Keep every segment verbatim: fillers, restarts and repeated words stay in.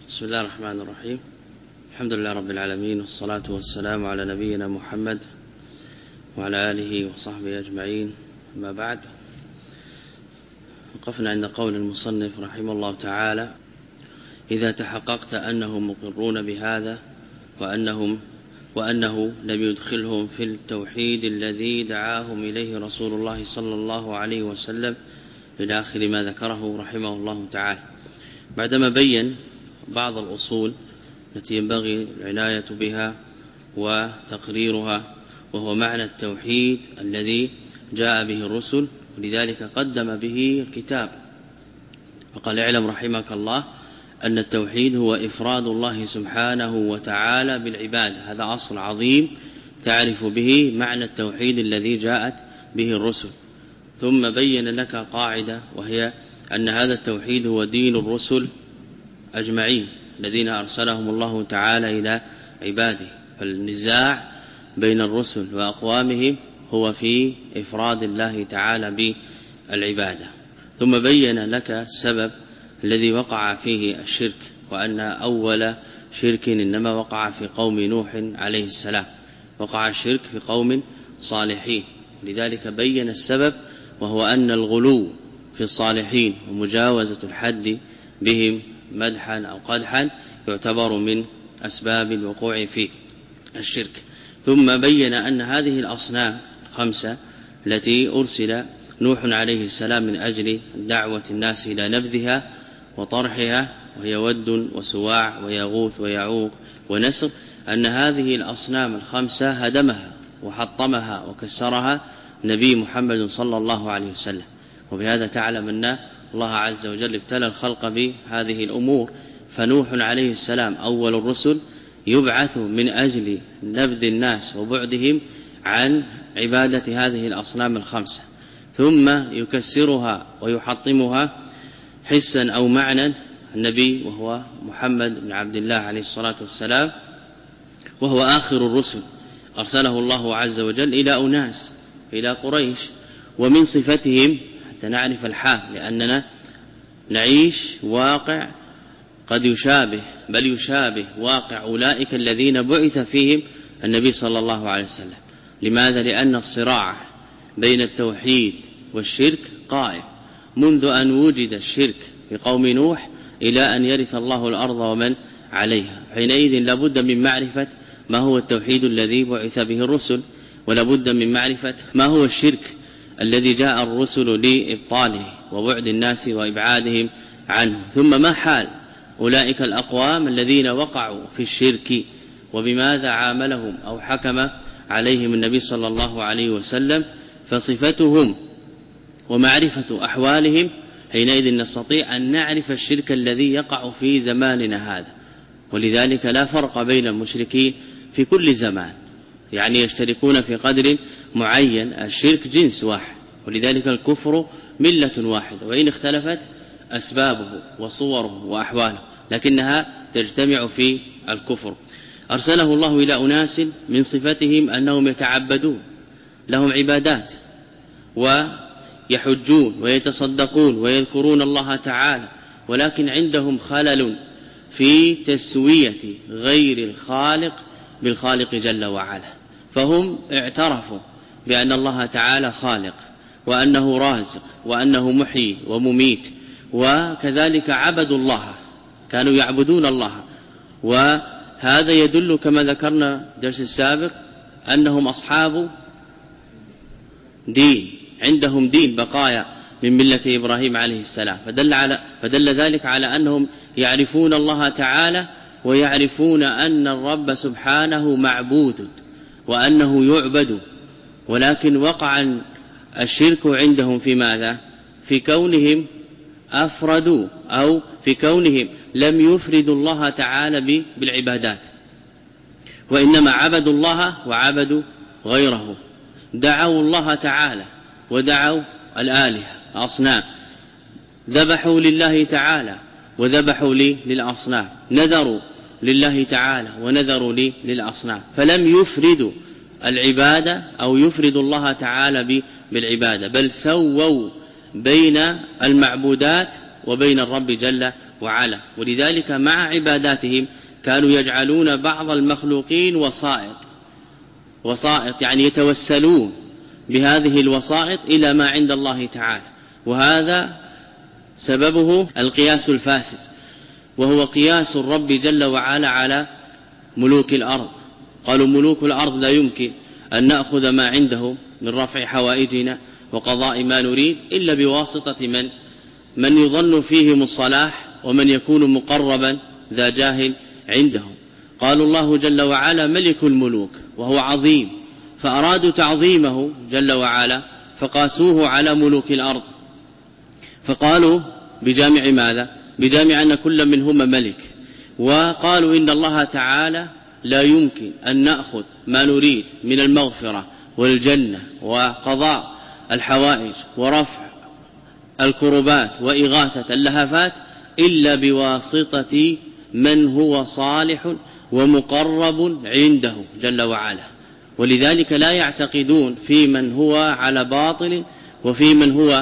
بسم الله الرحمن الرحيم. الحمد لله رب العالمين، والصلاة والسلام على نبينا محمد وعلى آله وصحبه أجمعين. أما بعد، وقفنا عند قول المصنف رحمه الله تعالى: إذا تحققت أنهم مقرون بهذا وأنهم وأنه لم يدخلهم في التوحيد الذي دعاهم إليه رسول الله صلى الله عليه وسلم إلى آخر ما ذكره رحمه الله تعالى، بعدما بين بعض الأصول التي ينبغي العناية بها وتقريرها، وهو معنى التوحيد الذي جاء به الرسل، ولذلك قدم به الكتاب. فقال: اعلم رحمك الله أن التوحيد هو إفراد الله سبحانه وتعالى بالعبادة. هذا أصل عظيم تعرف به معنى التوحيد الذي جاءت به الرسل. ثم بين لك قاعدة، وهي أن هذا التوحيد هو دين الرسل أجمعين الذين أرسلهم الله تعالى إلى عباده. فالنزاع بين الرسل وأقوامهم هو في إفراد الله تعالى بالعبادة. ثم بين لك السبب الذي وقع فيه الشرك، وأن أول شرك إنما وقع في قوم نوح عليه السلام، وقع الشرك في قوم صالحين. لذلك بين السبب، وهو أن الغلو في الصالحين ومجاوزة الحد بهم مدحا أو قدحا يعتبر من أسباب الوقوع في الشرك. ثم بين أن هذه الأصنام الخمسة التي أرسل نوح عليه السلام من أجل دعوة الناس إلى نبذها وطرحها، وهي ود وسواع ويغوث ويعوق ونسر، أن هذه الأصنام الخمسة هدمها وحطمها وكسرها نبي محمد صلى الله عليه وسلم. وبهذا تعلم أن الله عز وجل ابتلى الخلق بهذه الأمور. فنوح عليه السلام أول الرسل يبعث من أجل نبذ الناس وبعدهم عن عبادة هذه الأصنام الخمسة، ثم يكسرها ويحطمها حسا أو معنى النبي، وهو محمد بن عبد الله عليه الصلاة والسلام، وهو آخر الرسل أرسله الله عز وجل إلى أناس إلى قريش. ومن صفتهم حتى نعرف الحال، لأننا نعيش واقع قد يشابه بل يشابه واقع أولئك الذين بعث فيهم النبي صلى الله عليه وسلم. لماذا؟ لأن الصراع بين التوحيد والشرك قائم منذ أن وجد الشرك في قوم نوح إلى أن يرث الله الأرض ومن عليها. حينئذ لابد من معرفة ما هو التوحيد الذي بعث به الرسل، ولابد من معرفة ما هو الشرك الذي جاء الرسل لإبطاله وبعد الناس وإبعادهم عنه. ثم ما حال أولئك الأقوام الذين وقعوا في الشرك، وبماذا عاملهم أو حكم عليهم النبي صلى الله عليه وسلم. فصفتهم ومعرفة أحوالهم، حينئذ نستطيع أن نعرف الشرك الذي يقع في زماننا هذا. ولذلك لا فرق بين المشركين في كل زمان، يعني يشتركون في قدر معين. الشرك جنس واحد، ولذلك الكفر ملة واحدة، وإن اختلفت أسبابه وصوره وأحواله، لكنها تجتمع في الكفر. أرسله الله إلى أناس من صفتهم أنهم يتعبدون، لهم عبادات ويحجون ويتصدقون ويذكرون الله تعالى، ولكن عندهم خلل في تسوية غير الخالق بالخالق جل وعلا. فهم اعترفوا بأن الله تعالى خالق، وأنه رازق، وأنه محيي ومميت، وكذلك عبدوا الله، كانوا يعبدون الله. وهذا يدل كما ذكرنا الدرس السابق أنهم أصحاب دين، عندهم دين بقايا من ملة إبراهيم عليه السلام. فدل, على فدل ذلك على أنهم يعرفون الله تعالى، ويعرفون أن الرب سبحانه معبود وأنه يعبد. ولكن وقع الشرك عندهم في ماذا؟ في كونهم أفردوا، أو في كونهم لم يفردوا الله تعالى بالعبادات، وإنما عبدوا الله وعبدوا غيره. دعوا الله تعالى ودعوا الآلهة أصنام، ذبحوا لله تعالى وذبحوا لي للأصنام، نذروا لله تعالى ونذروا لي للأصنام. فلم يفردوا العبادة أو يفردوا الله تعالى بالعبادة، بل سووا بين المعبودات وبين الرب جل وعلا. ولذلك مع عباداتهم كانوا يجعلون بعض المخلوقين وسائط وسائط يعني يتوسلون بهذه الوسائط إلى ما عند الله تعالى، وهذا سببه القياس الفاسد، وهو قياس الرب جل وعلا على ملوك الأرض. قالوا ملوك الأرض لا يمكن أن نأخذ ما عنده من رفع حوائجنا وقضاء ما نريد إلا بواسطة من من يظن فيهم الصلاح ومن يكون مقربا ذا جاه عندهم. قالوا الله جل وعلا ملك الملوك وهو عظيم، فأرادوا تعظيمه جل وعلا فقاسوه على ملوك الأرض، فقالوا بجامع ماذا؟ بجامع أن كل منهما ملك. وقالوا إن الله تعالى لا يمكن أن نأخذ ما نريد من المغفرة والجنة وقضاء الحوائج ورفع الكربات وإغاثة اللهفات إلا بواسطة من هو صالح ومقرب عنده جل وعلا. ولذلك لا يعتقدون في من هو على باطل وفي من هو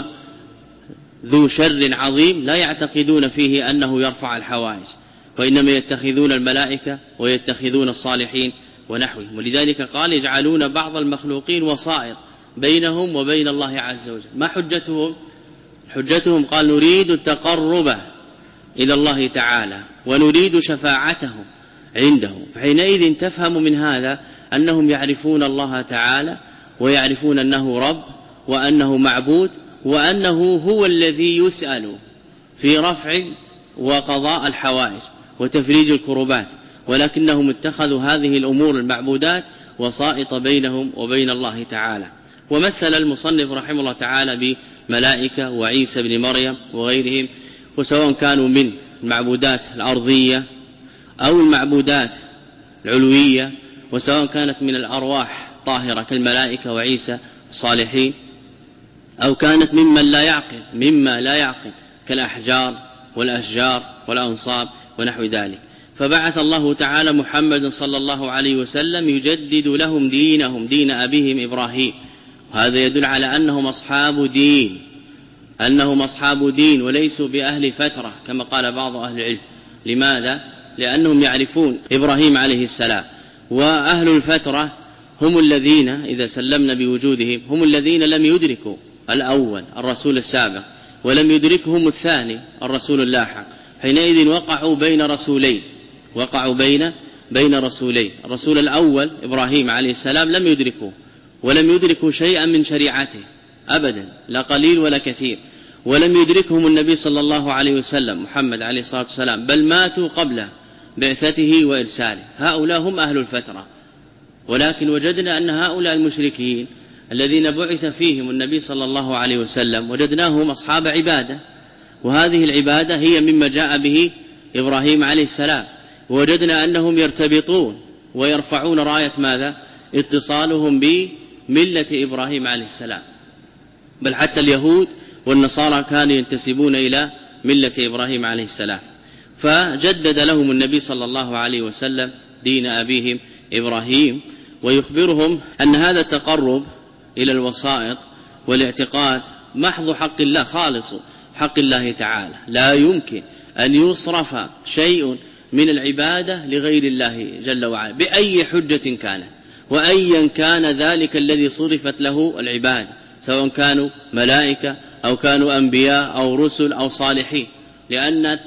ذو شر عظيم، لا يعتقدون فيه أنه يرفع الحوائج، وإنما يتخذون الملائكة ويتخذون الصالحين ونحوهم. ولذلك قال يجعلون بعض المخلوقين وسائط بينهم وبين الله عز وجل. ما حجتهم؟ حجتهم قال نريد التقرب إلى الله تعالى ونريد شفاعته عنده. فحينئذ تفهم من هذا أنهم يعرفون الله تعالى ويعرفون أنه رب وأنه معبود وأنه هو الذي يسأل في رفع وقضاء الحوائج وتفريج الكربات، ولكنهم اتخذوا هذه الأمور المعبودات وسائط بينهم وبين الله تعالى. ومثل المصنف رحمه الله تعالى بملائكة وعيسى بن مريم وغيرهم، وسواء كانوا من المعبودات الأرضية أو المعبودات العلوية، وسواء كانت من الأرواح طاهرة كالملائكة وعيسى الصالحين، أو كانت ممن لا يعقل مما لا يعقل كالأحجار والأشجار والأنصاب ونحو ذلك. فبعث الله تعالى محمد صلى الله عليه وسلم يجدد لهم دينهم دين أبيهم إبراهيم. وهذا يدل على أنهم أصحاب دين أنهم أصحاب دين وليسوا بأهل فترة كما قال بعض أهل العلم. لماذا؟ لأنهم يعرفون إبراهيم عليه السلام، وأهل الفترة هم الذين إذا سلمنا بوجودهم هم الذين لم يدركوا الأول الرسول السابق ولم يدركهم الثاني الرسول اللاحق، حينئذ وقعوا بين رسولين وقعوا بين بين رسولين. الرسول الأول إبراهيم عليه السلام لم يدركوا ولم يدركوا شيئا من شريعته أبدا، لا قليل ولا كثير، ولم يدركهم النبي صلى الله عليه وسلم محمد عليه الصلاة والسلام، بل ماتوا قبل بعثته وإرساله. هؤلاء هم أهل الفترة. ولكن وجدنا أن هؤلاء المشركين الذين بعث فيهم النبي صلى الله عليه وسلم وجدناهم أصحاب عبادة، وهذه العبادة هي مما جاء به إبراهيم عليه السلام. ووجدنا أنهم يرتبطون ويرفعون راية ماذا؟ اتصالهم بملة إبراهيم عليه السلام، بل حتى اليهود والنصارى كانوا ينتسبون إلى ملة إبراهيم عليه السلام. فجدد لهم النبي صلى الله عليه وسلم دين أبيهم إبراهيم، ويخبرهم أن هذا التقرب إلى الوسائط والاعتقاد محض حق الله خالص حق الله تعالى، لا يمكن أن يصرف شيء من العبادة لغير الله جل وعلا بأي حجة كانت، وأيا كان ذلك الذي صرفت له العبادة، سواء كانوا ملائكة أو كانوا أنبياء أو رسل أو صالحين، لأن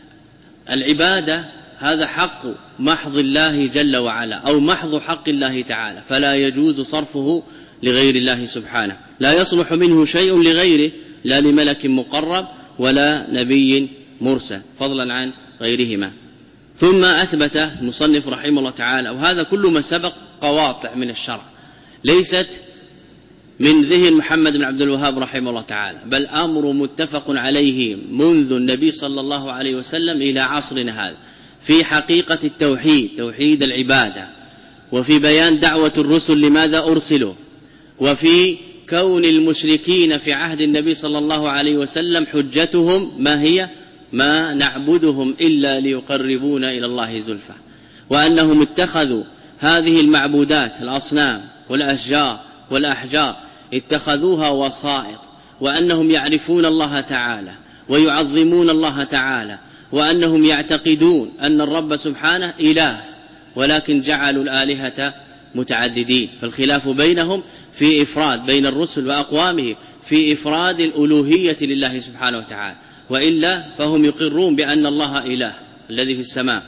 العبادة هذا حق محض الله جل وعلا أو محض حق الله تعالى، فلا يجوز صرفه لغير الله سبحانه. لا يصلح منه شيء لغيره، لا لملك مقرب ولا نبي مرسل، فضلا عن غيرهما. ثم أثبت المصنف رحمه الله تعالى، وهذا كل ما سبق قواطع من الشرع ليست من ذهن محمد بن عبد الوهاب رحمه الله تعالى، بل أمر متفق عليه منذ النبي صلى الله عليه وسلم إلى عصرنا هذا في حقيقة التوحيد توحيد العبادة، وفي بيان دعوة الرسل لماذا أرسلوا، وفي كون المشركين في عهد النبي صلى الله عليه وسلم حجتهم ما هي؟ ما نعبدهم إلا ليقربونا إلى الله زلفى، وأنهم اتخذوا هذه المعبودات الأصنام والأشجار والأحجار اتخذوها وسائط، وأنهم يعرفون الله تعالى ويعظمون الله تعالى وأنهم يعتقدون أن الرب سبحانه إله ولكن جعلوا الآلهة متعددين. فالخلاف بينهم في إفراد بين الرسل وأقوامهم في إفراد الألوهية لله سبحانه وتعالى، وإلا فهم يقرون بأن الله إله الذي في السماء،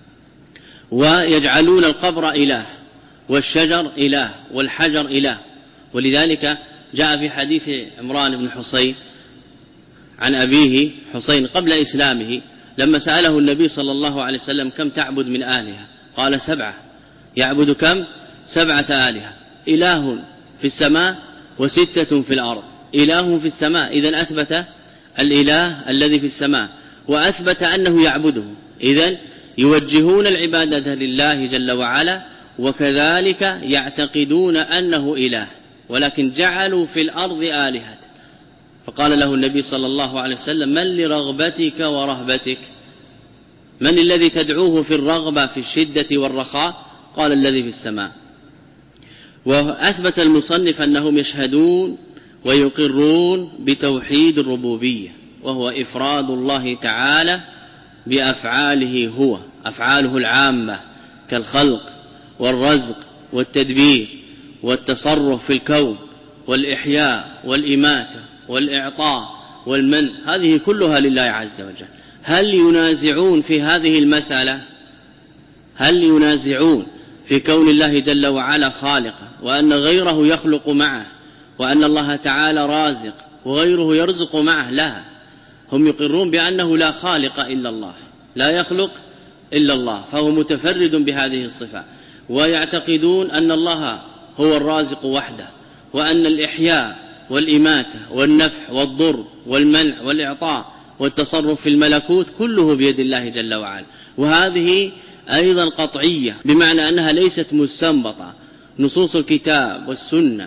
ويجعلون القبر إله والشجر إله والحجر إله. ولذلك جاء في حديث عمران بن حصين عن أبيه حصين قبل إسلامه لما سأله النبي صلى الله عليه وسلم كم تعبد من آلهة؟ قال سبعة. يعبد كم؟ سبعة آلهة، إله في السماء وستة في الأرض. إله في السماء إذن أثبت الإله الذي في السماء وأثبت أنه يعبده، إذن يوجهون العبادة لله جل وعلا، وكذلك يعتقدون أنه إله ولكن جعلوا في الأرض آلهة. فقال له النبي صلى الله عليه وسلم من لرغبتك ورهبتك؟ من الذي تدعوه في الرغبة في الشدة والرخاء؟ قال الذي في السماء. وأثبت المصنف أنهم يشهدون ويقرون بتوحيد الربوبية، وهو إفراد الله تعالى بأفعاله هو، أفعاله العامة كالخلق والرزق والتدبير والتصرف في الكون والإحياء والإماتة والإعطاء والمنع، هذه كلها لله عز وجل. هل ينازعون في هذه المسألة؟ هل ينازعون في كون الله جل وعلا خالقا وأن غيره يخلق معه وأن الله تعالى رازق وغيره يرزق معه؟ لا، هم يقرون بأنه لا خالق إلا الله، لا يخلق إلا الله، فهو متفرد بهذه الصفة. ويعتقدون أن الله هو الرازق وحده، وأن الإحياء والإماتة والنفع والضر والمنع والإعطاء والتصرف في الملكوت كله بيد الله جل وعلا. وهذه أيضا قطعية، بمعنى أنها ليست مستنبطة. نصوص الكتاب والسنة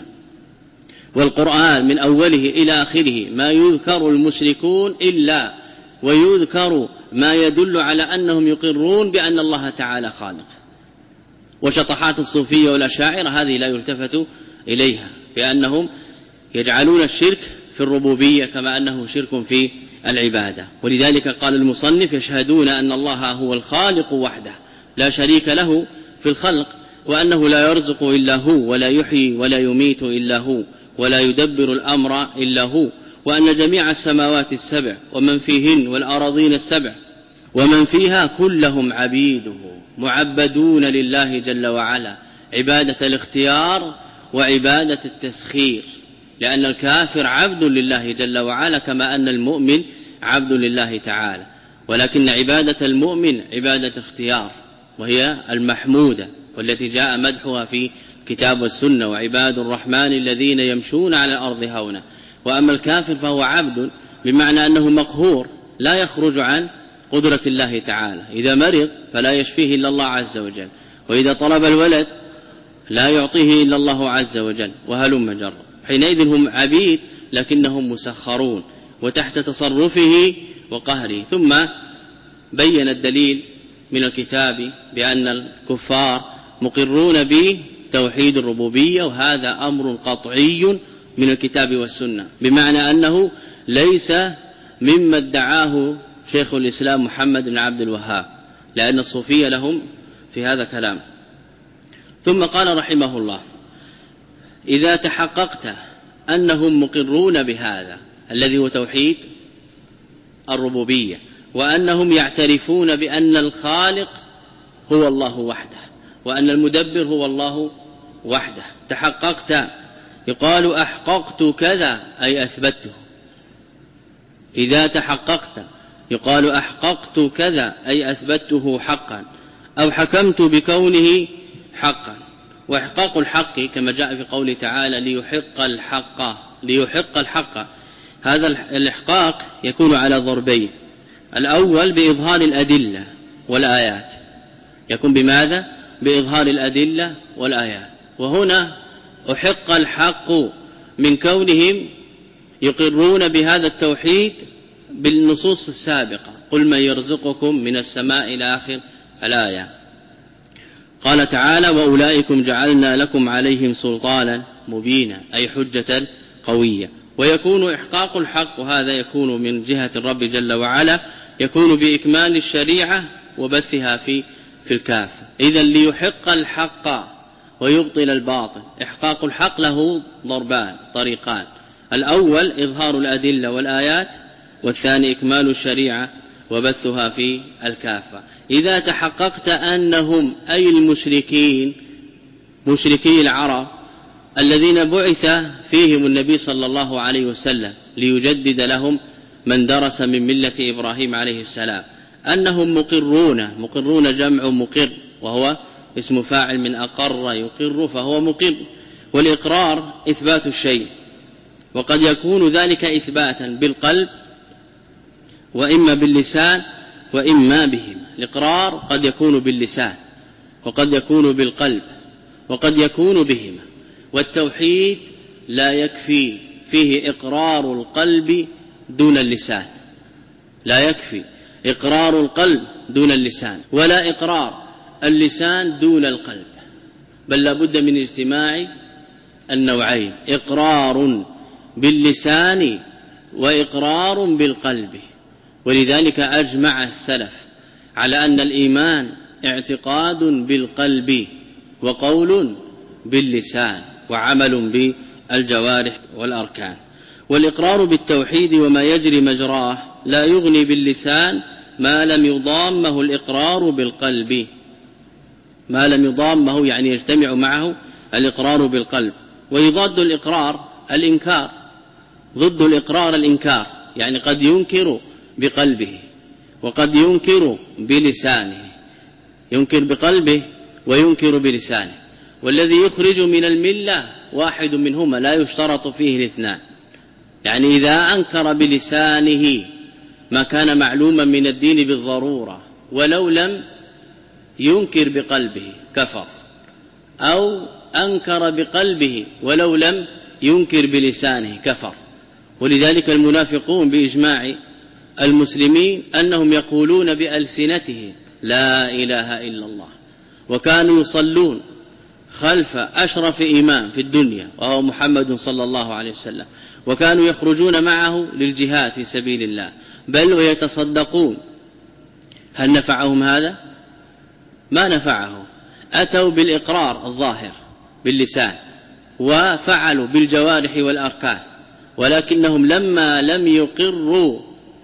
والقرآن من أوله إلى آخره ما يذكر المشركون إلا ويذكر ما يدل على أنهم يقرون بأن الله تعالى خالق. وشطحات الصوفية والأشاعرة هذه لا يلتفت إليها، بأنهم يجعلون الشرك في الربوبية كما أنه شرك في العبادة. ولذلك قال المصنف يشهدون أن الله هو الخالق وحده لا شريك له في الخلق، وأنه لا يرزق إلا هو ولا يحيي ولا يميت إلا هو ولا يدبر الأمر إلا هو، وأن جميع السماوات السبع ومن فيهن والأراضين السبع ومن فيها كلهم عبيده معبدون لله جل وعلا عبادة الاختيار وعبادة التسخير، لأن الكافر عبد لله جل وعلا كما أن المؤمن عبد لله تعالى، ولكن عبادة المؤمن عبادة اختيار وهي المحمودة والتي جاء مدحها في كتاب والسنة، وعباد الرحمن الذين يمشون على الأرض هونا. وأما الكافر فهو عبد بمعنى أنه مقهور لا يخرج عن قدرة الله تعالى، إذا مرض فلا يشفيه إلا الله عز وجل، وإذا طلب الولد لا يعطيه إلا الله عز وجل، وهلم جرا. حينئذ هم عبيد لكنهم مسخرون وتحت تصرفه وقهره. ثم بين الدليل من الكتاب بأن الكفار مقرون بتوحيد الربوبية، وهذا أمر قطعي من الكتاب والسنة، بمعنى أنه ليس مما ادعاه شيخ الإسلام محمد بن عبد الوهاب، لأن الصوفية لهم في هذا كلام. ثم قال رحمه الله إذا تحققت أنهم مقرون بهذا الذي هو توحيد الربوبية، وأنهم يعترفون بأن الخالق هو الله وحده وأن المدبر هو الله وحده، تحققت يقال أحققت كذا أي أثبته. إذا تحققت يقال أحققت كذا أي أثبته حقا، أو حكمت بكونه حقا. وإحقاق الحق كما جاء في قوله تعالى ليحق الحق ليحق الحق، هذا الإحقاق يكون على ضربين. الأول بإظهار الأدلة والآيات، يكون بماذا؟ بإظهار الأدلة والآيات. وهنا أحق الحق من كونهم يقرون بهذا التوحيد بالنصوص السابقة، قل من يرزقكم من السماء إلى آخر الآية. قال تعالى وأولئكم جعلنا لكم عليهم سلطانا مبينا أي حجة قوية. ويكون إحقاق الحق، وهذا يكون من جهة الرب جل وعلا يكون بإكمال الشريعة وبثها في في الكافة. إذن ليحق الحق ويبطل الباطل. إحقاق الحق له ضربان طريقان: الأول إظهار الأدلة والآيات، والثاني إكمال الشريعة وبثها في الكافة. إذا تحققت أنهم أي المشركين مشركي العرب الذين بعث فيهم النبي صلى الله عليه وسلم ليجدد لهم من درس من ملة إبراهيم عليه السلام أنهم مقرون، مقرون جمع مقر وهو اسم فاعل من أقر يقر فهو مقر، والإقرار إثبات الشيء، وقد يكون ذلك إثباتا بالقلب وإما باللسان وإما بهم. الإقرار قد يكون باللسان وقد يكون بالقلب وقد يكون بهما. والتوحيد لا يكفي فيه إقرار القلب دون اللسان، لا يكفي إقرار القلب دون اللسان، ولا إقرار اللسان دون القلب، بل لا بد من اجتماع النوعين: إقرار باللسان وإقرار بالقلب. ولذلك أجمع السلف على أن الإيمان اعتقاد بالقلب وقول باللسان وعمل بالجوارح والأركان. والإقرار بالتوحيد وما يجري مجراه لا يغني باللسان ما لم يضامه الإقرار بالقلب، ما لم يضامه يعني يجتمع معه الإقرار بالقلب. ويضاد الإقرار الإنكار، ضد الإقرار الإنكار، يعني قد ينكر بقلبه وقد ينكر بلسانه، ينكر بقلبه وينكر بلسانه. والذي يخرج من الملة واحد منهما، لا يشترط فيه الاثنان. يعني إذا أنكر بلسانه ما كان معلوما من الدين بالضرورة ولو لم ينكر بقلبه كفر، أو أنكر بقلبه ولو لم ينكر بلسانه كفر. ولذلك المنافقون بإجماع المسلمين أنهم يقولون بألسنتهم لا إله إلا الله، وكانوا يصلون خلف أشرف إمام في الدنيا وهو محمد صلى الله عليه وسلم، وكانوا يخرجون معه للجهاد في سبيل الله، بل ويتصدقون. هل نفعهم هذا؟ ما نفعه. أتوا بالإقرار الظاهر باللسان وفعلوا بالجوارح والأركان، ولكنهم لما لم يقروا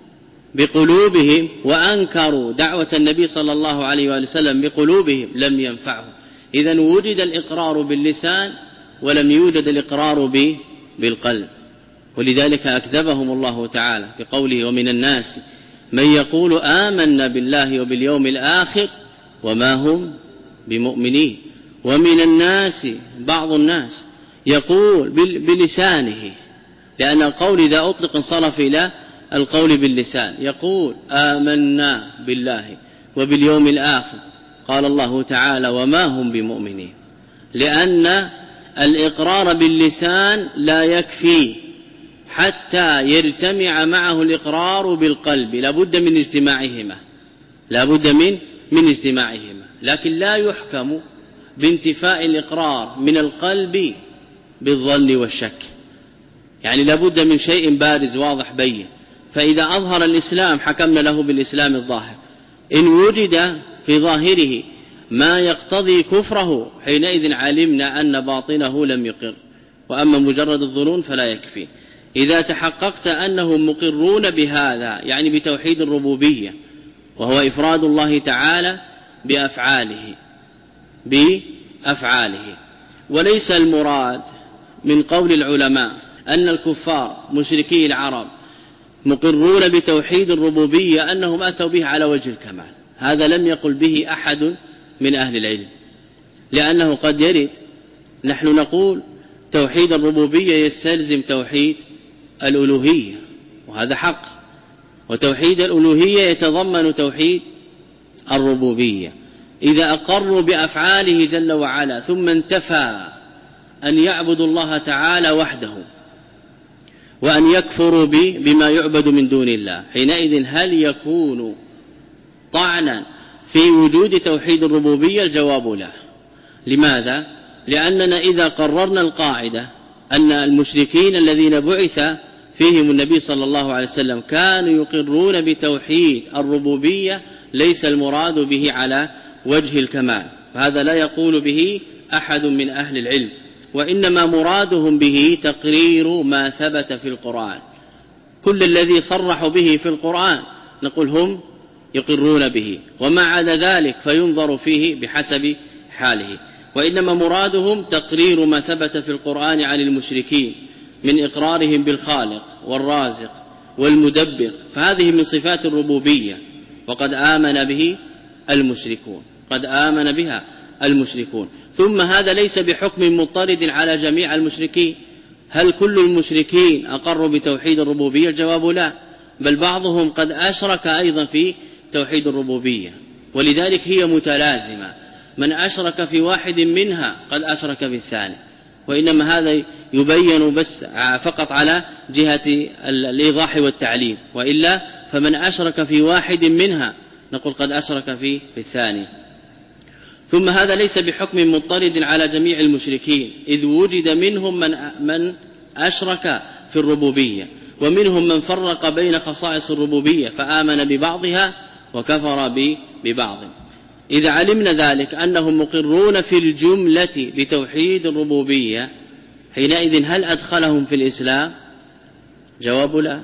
بقلوبهم وأنكروا دعوة النبي صلى الله عليه وآله وسلم بقلوبهم لم ينفعهم. إذن وجد الإقرار باللسان ولم يوجد الإقرار بالقلب. ولذلك أكذبهم الله تعالى بقوله: ومن الناس من يقول آمنا بالله وباليوم الآخر وما هم بمؤمنين. ومن الناس بعض الناس يقول بلسانه، لأن القول إذا أطلق انصرف إلى القول باللسان، يقول آمنا بالله وباليوم الآخر. قال الله تعالى: وما هم بمؤمنين، لأن الإقرار باللسان لا يكفي حتى يجتمع معه الإقرار بالقلب، لا بد من اجتماعهما، لا بد من من اجتماعهما. لكن لا يحكم بانتفاء الإقرار من القلب بالظن والشك، يعني لا بد من شيء بارز واضح بين. فإذا أظهر الإسلام حكمنا له بالإسلام الظاهر، إن وجد في ظاهره ما يقتضي كفره حينئذ علمنا أن باطنه لم يقر، وأما مجرد الظنون فلا يكفي. إذا تحققت أنهم مقرون بهذا، يعني بتوحيد الربوبية وهو إفراد الله تعالى بأفعاله بأفعاله وليس المراد من قول العلماء أن الكفار مشركي العرب مقرون بتوحيد الربوبية أنهم أتوا به على وجه الكمال، هذا لم يقل به أحد من أهل العلم، لأنه قد يرد. نحن نقول توحيد الربوبية يستلزم توحيد الألوهية، وهذا حق، وتوحيد الألوهية يتضمن توحيد الربوبية. إذا أقروا بأفعاله جل وعلا ثم انتفى أن يعبدوا الله تعالى وحده وأن يكفروا بما يعبد من دون الله، حينئذ هل يكون طعنا في وجود توحيد الربوبية؟ الجواب لا. لماذا؟ لأننا إذا قررنا القاعدة أن المشركين الذين بعث فيهم النبي صلى الله عليه وسلم كانوا يقرون بتوحيد الربوبية ليس المراد به على وجه الكمال، فهذا لا يقول به أحد من أهل العلم، وإنما مرادهم به تقرير ما ثبت في القرآن. كل الذي صرحوا به في القرآن نقول هم يقرون به، وما عدا ذلك فينظر فيه بحسب حاله. وإنما مرادهم تقرير ما ثبت في القرآن عن المشركين من إقرارهم بالخالق والرازق والمدبر، فهذه من صفات الربوبية، وقد آمن به المشركون قد آمن بها المشركون. ثم هذا ليس بحكم مضطرد على جميع المشركين. هل كل المشركين أقروا بتوحيد الربوبية؟ الجواب لا، بل بعضهم قد أشرك أيضا في توحيد الربوبية، ولذلك هي متلازمة، من أشرك في واحد منها قد أشرك في الثاني، وإنما هذا يبين بس فقط على جهة الإيضاح والتعليم، وإلا فمن أشرك في واحد منها نقول قد أشرك في في الثاني. ثم هذا ليس بحكم مضطرد على جميع المشركين، إذ وجد منهم من من أشرك في الربوبية، ومنهم من فرق بين خصائص الربوبية فآمن ببعضها وكفر ببعض. إذا علمنا ذلك أنهم مقرون في الجملة بتوحيد الربوبية، حينئذ هل أدخلهم في الإسلام؟ جواب لا.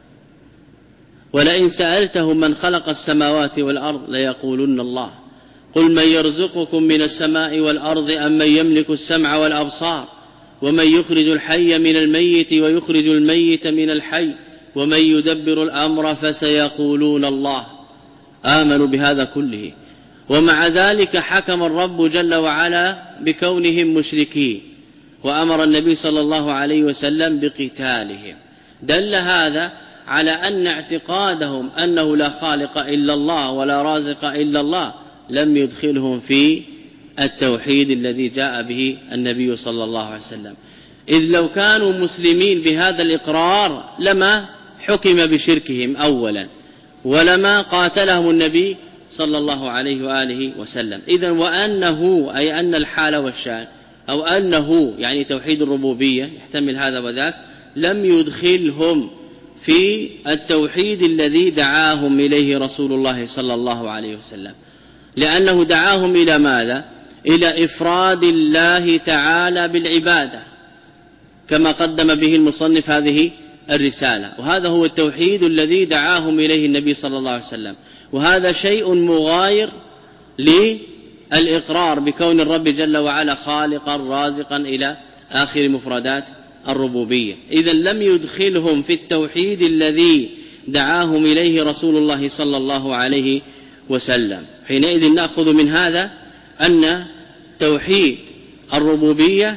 ولئن سألتهم من خلق السماوات والأرض ليقولن الله، قل من يرزقكم من السماء والأرض أم من يملك السمع والأبصار ومن يخرج الحي من الميت ويخرج الميت من الحي ومن يدبر الأمر فسيقولون الله. آمنوا بهذا كله، ومع ذلك حكم الرب جل وعلا بكونهم مشركين، وأمر النبي صلى الله عليه وسلم بقتالهم. دل هذا على أن اعتقادهم أنه لا خالق إلا الله ولا رازق إلا الله لم يدخلهم في التوحيد الذي جاء به النبي صلى الله عليه وسلم، إذ لو كانوا مسلمين بهذا الإقرار لما حكم بشركهم أولا، ولما قاتلهم النبي صلى الله عليه وآله وسلم. إذن وأنه أي أن الحال والشان، أو أنه يعني توحيد الربوبية يحتمل هذا وذاك، لم يدخلهم في التوحيد الذي دعاهم إليه رسول الله صلى الله عليه وسلم، لأنه دعاهم إلى ماذا؟ إلى إفراد الله تعالى بالعبادة، كما قدم به المصنف هذه الرسالة، وهذا هو التوحيد الذي دعاهم إليه النبي صلى الله عليه وسلم. وهذا شيء مغاير للإقرار بكون الرب جل وعلا خالقا رازقا إلى آخر مفردات الربوبية. إذن لم يدخلهم في التوحيد الذي دعاهم إليه رسول الله صلى الله عليه وسلم. حينئذ نأخذ من هذا أن توحيد الربوبية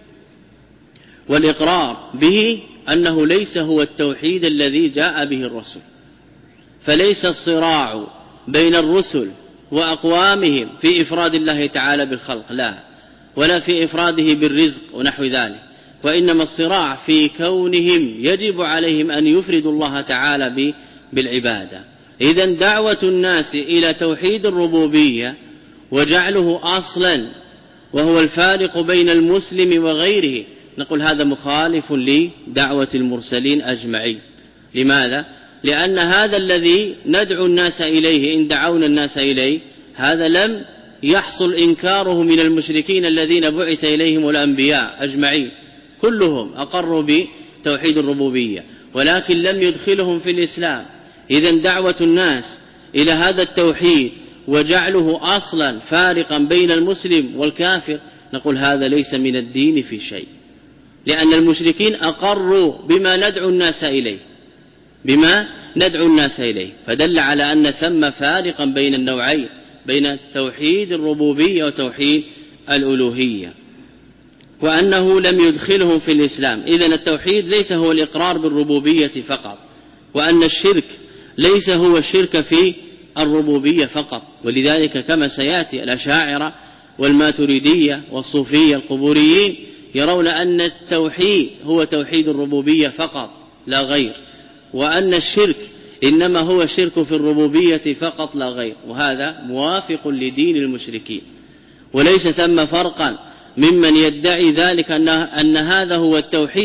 والإقرار به أنه ليس هو التوحيد الذي جاء به الرسول، فليس الصراع بين الرسل وأقوامهم في إفراد الله تعالى بالخلق، لا، ولا في إفراده بالرزق ونحو ذلك، وإنما الصراع في كونهم يجب عليهم أن يفردوا الله تعالى بالعبادة. إذن دعوة الناس إلى توحيد الربوبية وجعله أصلا وهو الفارق بين المسلم وغيره، نقول هذا مخالف لدعوة المرسلين أجمعين. لماذا؟ لأن هذا الذي ندعو الناس إليه إن دعونا الناس إليه هذا لم يحصل إنكاره من المشركين الذين بعث إليهم الأنبياء أجمعين، كلهم أقروا بتوحيد الربوبية، ولكن لم يدخلهم في الإسلام. إذن دعوة الناس إلى هذا التوحيد وجعله أصلا فارقا بين المسلم والكافر، نقول هذا ليس من الدين في شيء، لأن المشركين أقروا بما ندعو الناس إليه بما ندعو الناس إليه فدل على أن ثم فارقا بين النوعين، بين توحيد الربوبية وتوحيد الألوهية، وأنه لم يدخلهم في الإسلام. إذن التوحيد ليس هو الإقرار بالربوبية فقط، وأن الشرك ليس هو الشرك في الربوبية فقط. ولذلك كما سيأتي الأشاعرة والماتريدية والصوفية القبوريين يرون أن التوحيد هو توحيد الربوبية فقط لا غير، وأن الشرك إنما هو الشرك في الربوبية فقط لا غير، وهذا موافق لدين المشركين. وليس ثم فرقا ممن يدعي ذلك أن, أن هذا هو التوحيد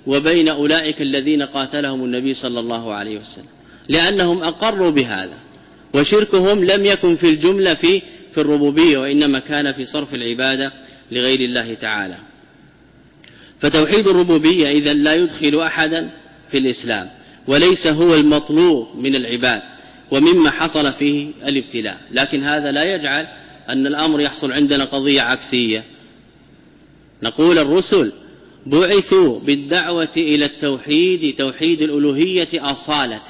وبين أولئك الذين قاتلهم النبي صلى الله عليه وسلم، لأنهم أقروا بهذا، وشركهم لم يكن في الجملة في في الربوبية، وإنما كان في صرف العبادة لغير الله تعالى. فتوحيد الربوبية إذن لا يدخل أحدا في الإسلام، وليس هو المطلوب من العباد، ومما حصل فيه الابتلاء. لكن هذا لا يجعل أن الأمر يحصل عندنا قضية عكسية، نقول الرسل بعثوا بالدعوة إلى التوحيد، توحيد الألوهية أصالة،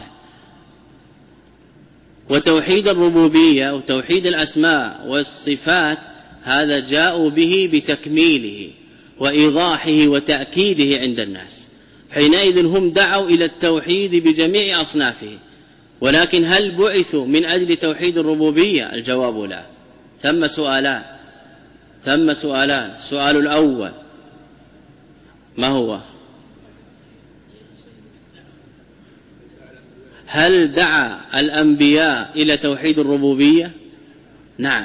وتوحيد الربوبية وتوحيد الأسماء والصفات هذا جاءوا به بتكميله وإيضاحه وتأكيده عند الناس، حينئذ هم دعوا إلى التوحيد بجميع أصنافه. ولكن هل بعثوا من أجل توحيد الربوبية؟ الجواب لا. ثم سؤالان ثم سؤالان السؤال الأول ما هو؟ هل دعا الأنبياء إلى توحيد الربوبية؟ نعم.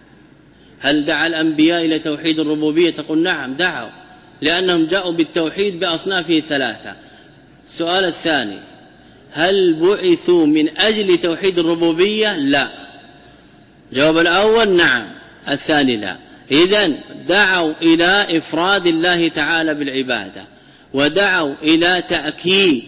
هل دعا الأنبياء إلى توحيد الربوبية؟ تقول نعم دعوا، لأنهم جاءوا بالتوحيد بأصنافه الثلاثة. السؤال الثاني هل بعثوا من أجل توحيد الربوبية؟ لا. جواب الأول نعم، الثاني لا. إذن دعوا إلى إفراد الله تعالى بالعبادة، ودعوا إلى تأكيد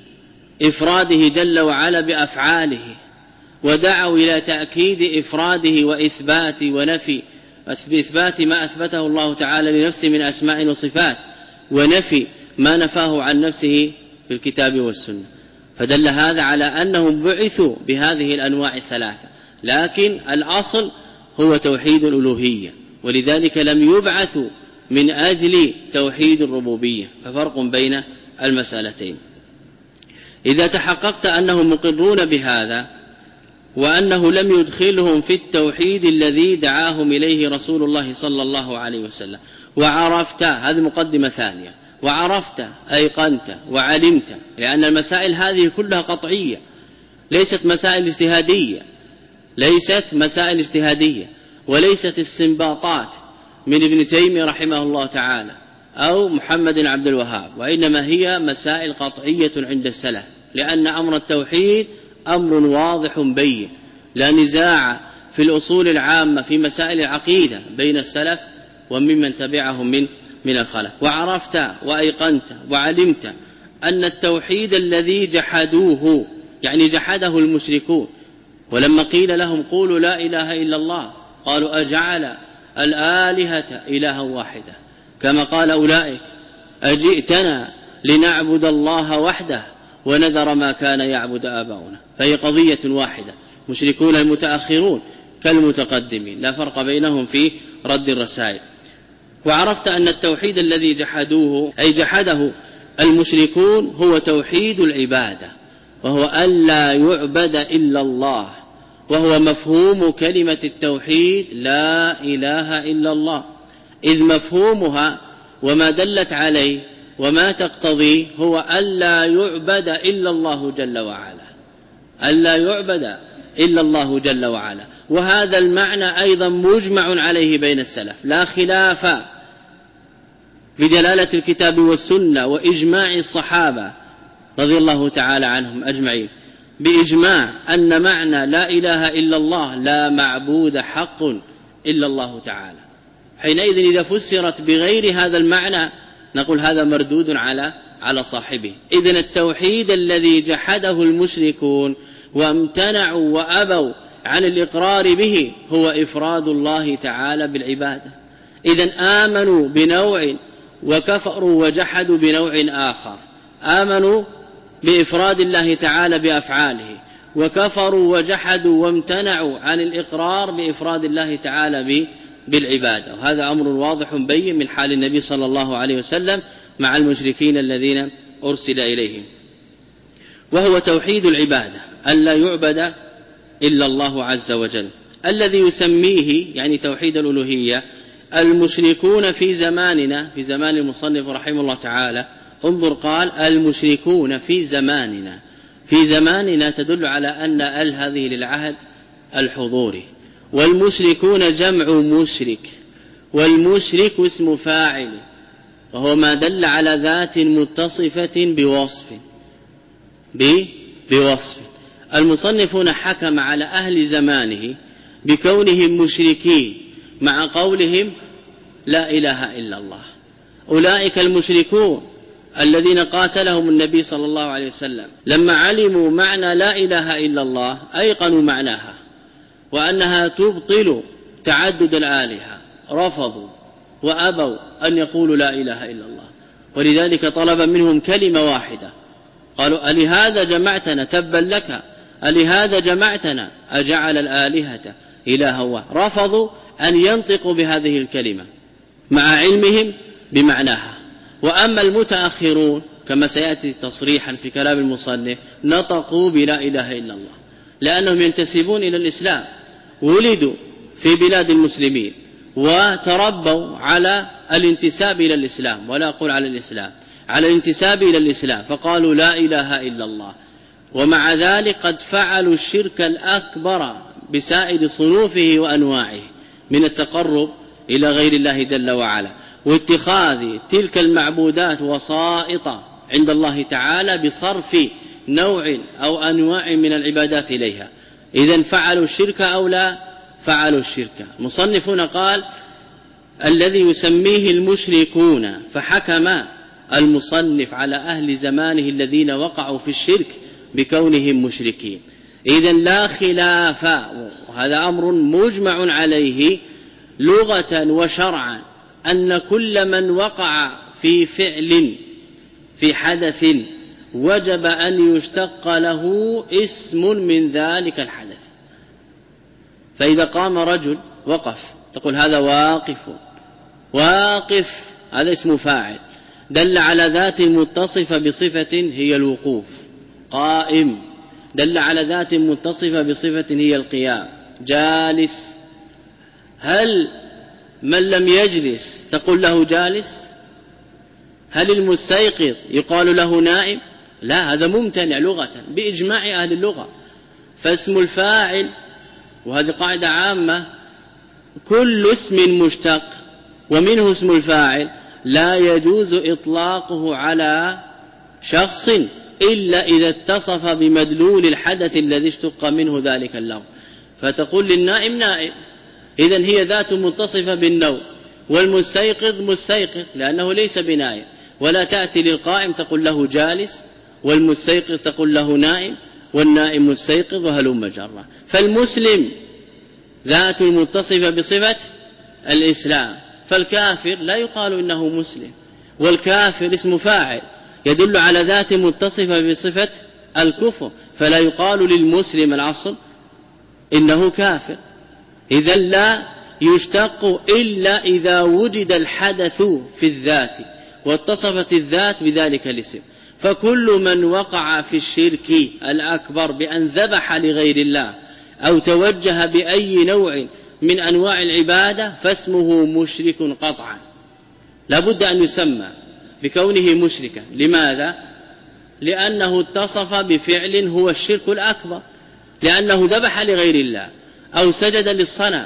إفراده جل وعلا بأفعاله، ودعوا إلى تأكيد إفراده وإثبات ونفي إثبات ما أثبته الله تعالى لنفسه من أسماء وصفات، ونفي ما نفاه عن نفسه في الكتاب والسنة. فدل هذا على أنهم بعثوا بهذه الأنواع الثلاثة، لكن الأصل هو توحيد الألوهية، ولذلك لم يبعثوا من أجل توحيد الربوبية، ففرق بين المسألتين. إذا تحققت أنهم مقرون بهذا وأنه لم يدخلهم في التوحيد الذي دعاهم إليه رسول الله صلى الله عليه وسلم، وعرفت، هذه مقدمة ثانية، وعرفت أيقنت وعلمت، لأن المسائل هذه كلها قطعية، ليست مسائل اجتهادية ليست مسائل اجتهادية وليست استنباطات من ابن تيمية رحمه الله تعالى أو محمد بن عبد الوهاب، وإنما هي مسائل قطعية عند السلف، لأن أمر التوحيد أمر واضح بين، لا نزاع في الأصول العامة في مسائل العقيدة بين السلف وممن تبعهم من من الخلف. وعرفت وأيقنت وعلمت أن التوحيد الذي جحدوه، يعني جحده المشركون، ولما قيل لهم قولوا لا إله إلا الله قالوا أجعل الآلهة إلها واحدة، كما قال أولئك أجئتنا لنعبد الله وحده ونذر ما كان يعبد آباؤنا. فهي قضية واحدة، مشركون المتأخرون كالمتقدمين، لا فرق بينهم في رد الرسائل. وعرفت أن التوحيد الذي جحدوه أي جحده المشركون هو توحيد العبادة، وهو أن لا يعبد إلا الله، وهو مفهوم كلمة التوحيد لا إله إلا الله، إذ مفهومها وما دلت عليه وما تقتضي هو أن لا يعبد إلا الله جل وعلا، أن لا يعبد إلا الله جل وعلا. وهذا المعنى أيضا مجمع عليه بين السلف، لا خلاف بدلالة الكتاب والسنة وإجماع الصحابة رضي الله تعالى عنهم أجمعين بإجماع أن معنى لا إله إلا الله لا معبود حق إلا الله تعالى. حينئذ إذا فسرت بغير هذا المعنى نقول هذا مردود على على صاحبه. إذن التوحيد الذي جحده المشركون وامتنعوا وأبوا عن الإقرار به هو إفراد الله تعالى بالعبادة. إذن آمنوا بنوع وكفروا وجحدوا بنوع آخر، آمنوا بإفراد الله تعالى بأفعاله، وكفروا وجحدوا وامتنعوا عن الإقرار بإفراد الله تعالى بالعبادة. وهذا أمر واضح بين من حال النبي صلى الله عليه وسلم مع المشركين الذين أرسل إليهم، وهو توحيد العبادة أن لا يعبد إلا الله عز وجل، الذي يسميه يعني توحيد الألوهية المشركون في زماننا، في زمان المصنف رحمه الله تعالى. انظر قال المشركون في زماننا، في زماننا تدل على أن ال هذه للعهد الحضوري، والمشركون جمع مشرك، والمشرك اسم فاعل، وهو ما دل على ذات متصفة بوصف بوصف. المصنفون حكم على أهل زمانه بكونهم مشركين مع قولهم لا إله إلا الله. أولئك المشركون الذين قاتلهم النبي صلى الله عليه وسلم لما علموا معنى لا إله إلا الله أيقنوا معناها وأنها تبطل تعدد الآلهة، رفضوا وأبوا أن يقولوا لا إله إلا الله، ولذلك طلب منهم كلمة واحدة. قالوا ألهذا جمعتنا؟ تبا لك، ألهذا جمعتنا؟ أجعل الآلهة إلها واحد. رفضوا أن ينطقوا بهذه الكلمة مع علمهم بمعناها. وأما المتأخرون كما سيأتي تصريحا في كلام المصنف نطقوا بلا إله إلا الله، لأنهم ينتسبون إلى الإسلام، ولدوا في بلاد المسلمين وتربوا على الانتساب إلى الإسلام، ولا أقول على الإسلام، على الانتساب إلى الإسلام، فقالوا لا إله إلا الله. ومع ذلك قد فعلوا الشرك الأكبر بسائر صنوفه وأنواعه من التقرب إلى غير الله جل وعلا، واتخاذ تلك المعبودات وسائط عند الله تعالى بصرف نوع أو أنواع من العبادات إليها. إذن فعلوا الشرك أو لا فعلوا الشرك. المصنفون قال الذي يسميه المشركون، فحكم المصنف على أهل زمانه الذين وقعوا في الشرك بكونهم مشركين. إذن لا خلاف، وهذا أمر مجمع عليه لغة وشرعا، أن كل من وقع في فعل في حدث وجب أن يشتق له اسم من ذلك الحدث. فإذا قام رجل وقف تقول هذا واقف، واقف هذا اسم فاعل دل على ذات متصفة بصفة هي الوقوف. قائم دل على ذات متصفة بصفة هي القيام. جالس، هل من لم يجلس تقول له جالس؟ هل المستيقظ يقال له نائم؟ لا، هذا ممتنع لغة بإجماع أهل اللغة. فاسم الفاعل، وهذه قاعدة عامة، كل اسم مشتق ومنه اسم الفاعل لا يجوز إطلاقه على شخص إلا إذا اتصف بمدلول الحدث الذي اشتق منه ذلك اللفظ. فتقول للنائم نائم، إذن هي ذات متصفة بالنوم، والمستيقظ مستيقظ لأنه ليس بنائم. ولا تأتي للقائم تقول له جالس، والمستيقظ تقول له نائم، والنائم مستيقظ، وهلم جرا. فالمسلم ذات متصفة بصفة الإسلام، فالكافر لا يقال إنه مسلم، والكافر اسم فاعل يدل على ذات متصفة بصفة الكفر، فلا يقال للمسلم العصر إنه كافر. إذا لا يشتق إلا إذا وجد الحدث في الذات واتصفت الذات بذلك الاسم. فكل من وقع في الشرك الأكبر بأن ذبح لغير الله أو توجه بأي نوع من أنواع العبادة فاسمه مشرك قطعا، لا بد أن يسمى بكونه مشركا. لماذا؟ لأنه اتصف بفعل هو الشرك الأكبر، لأنه ذبح لغير الله أو سجد للصنم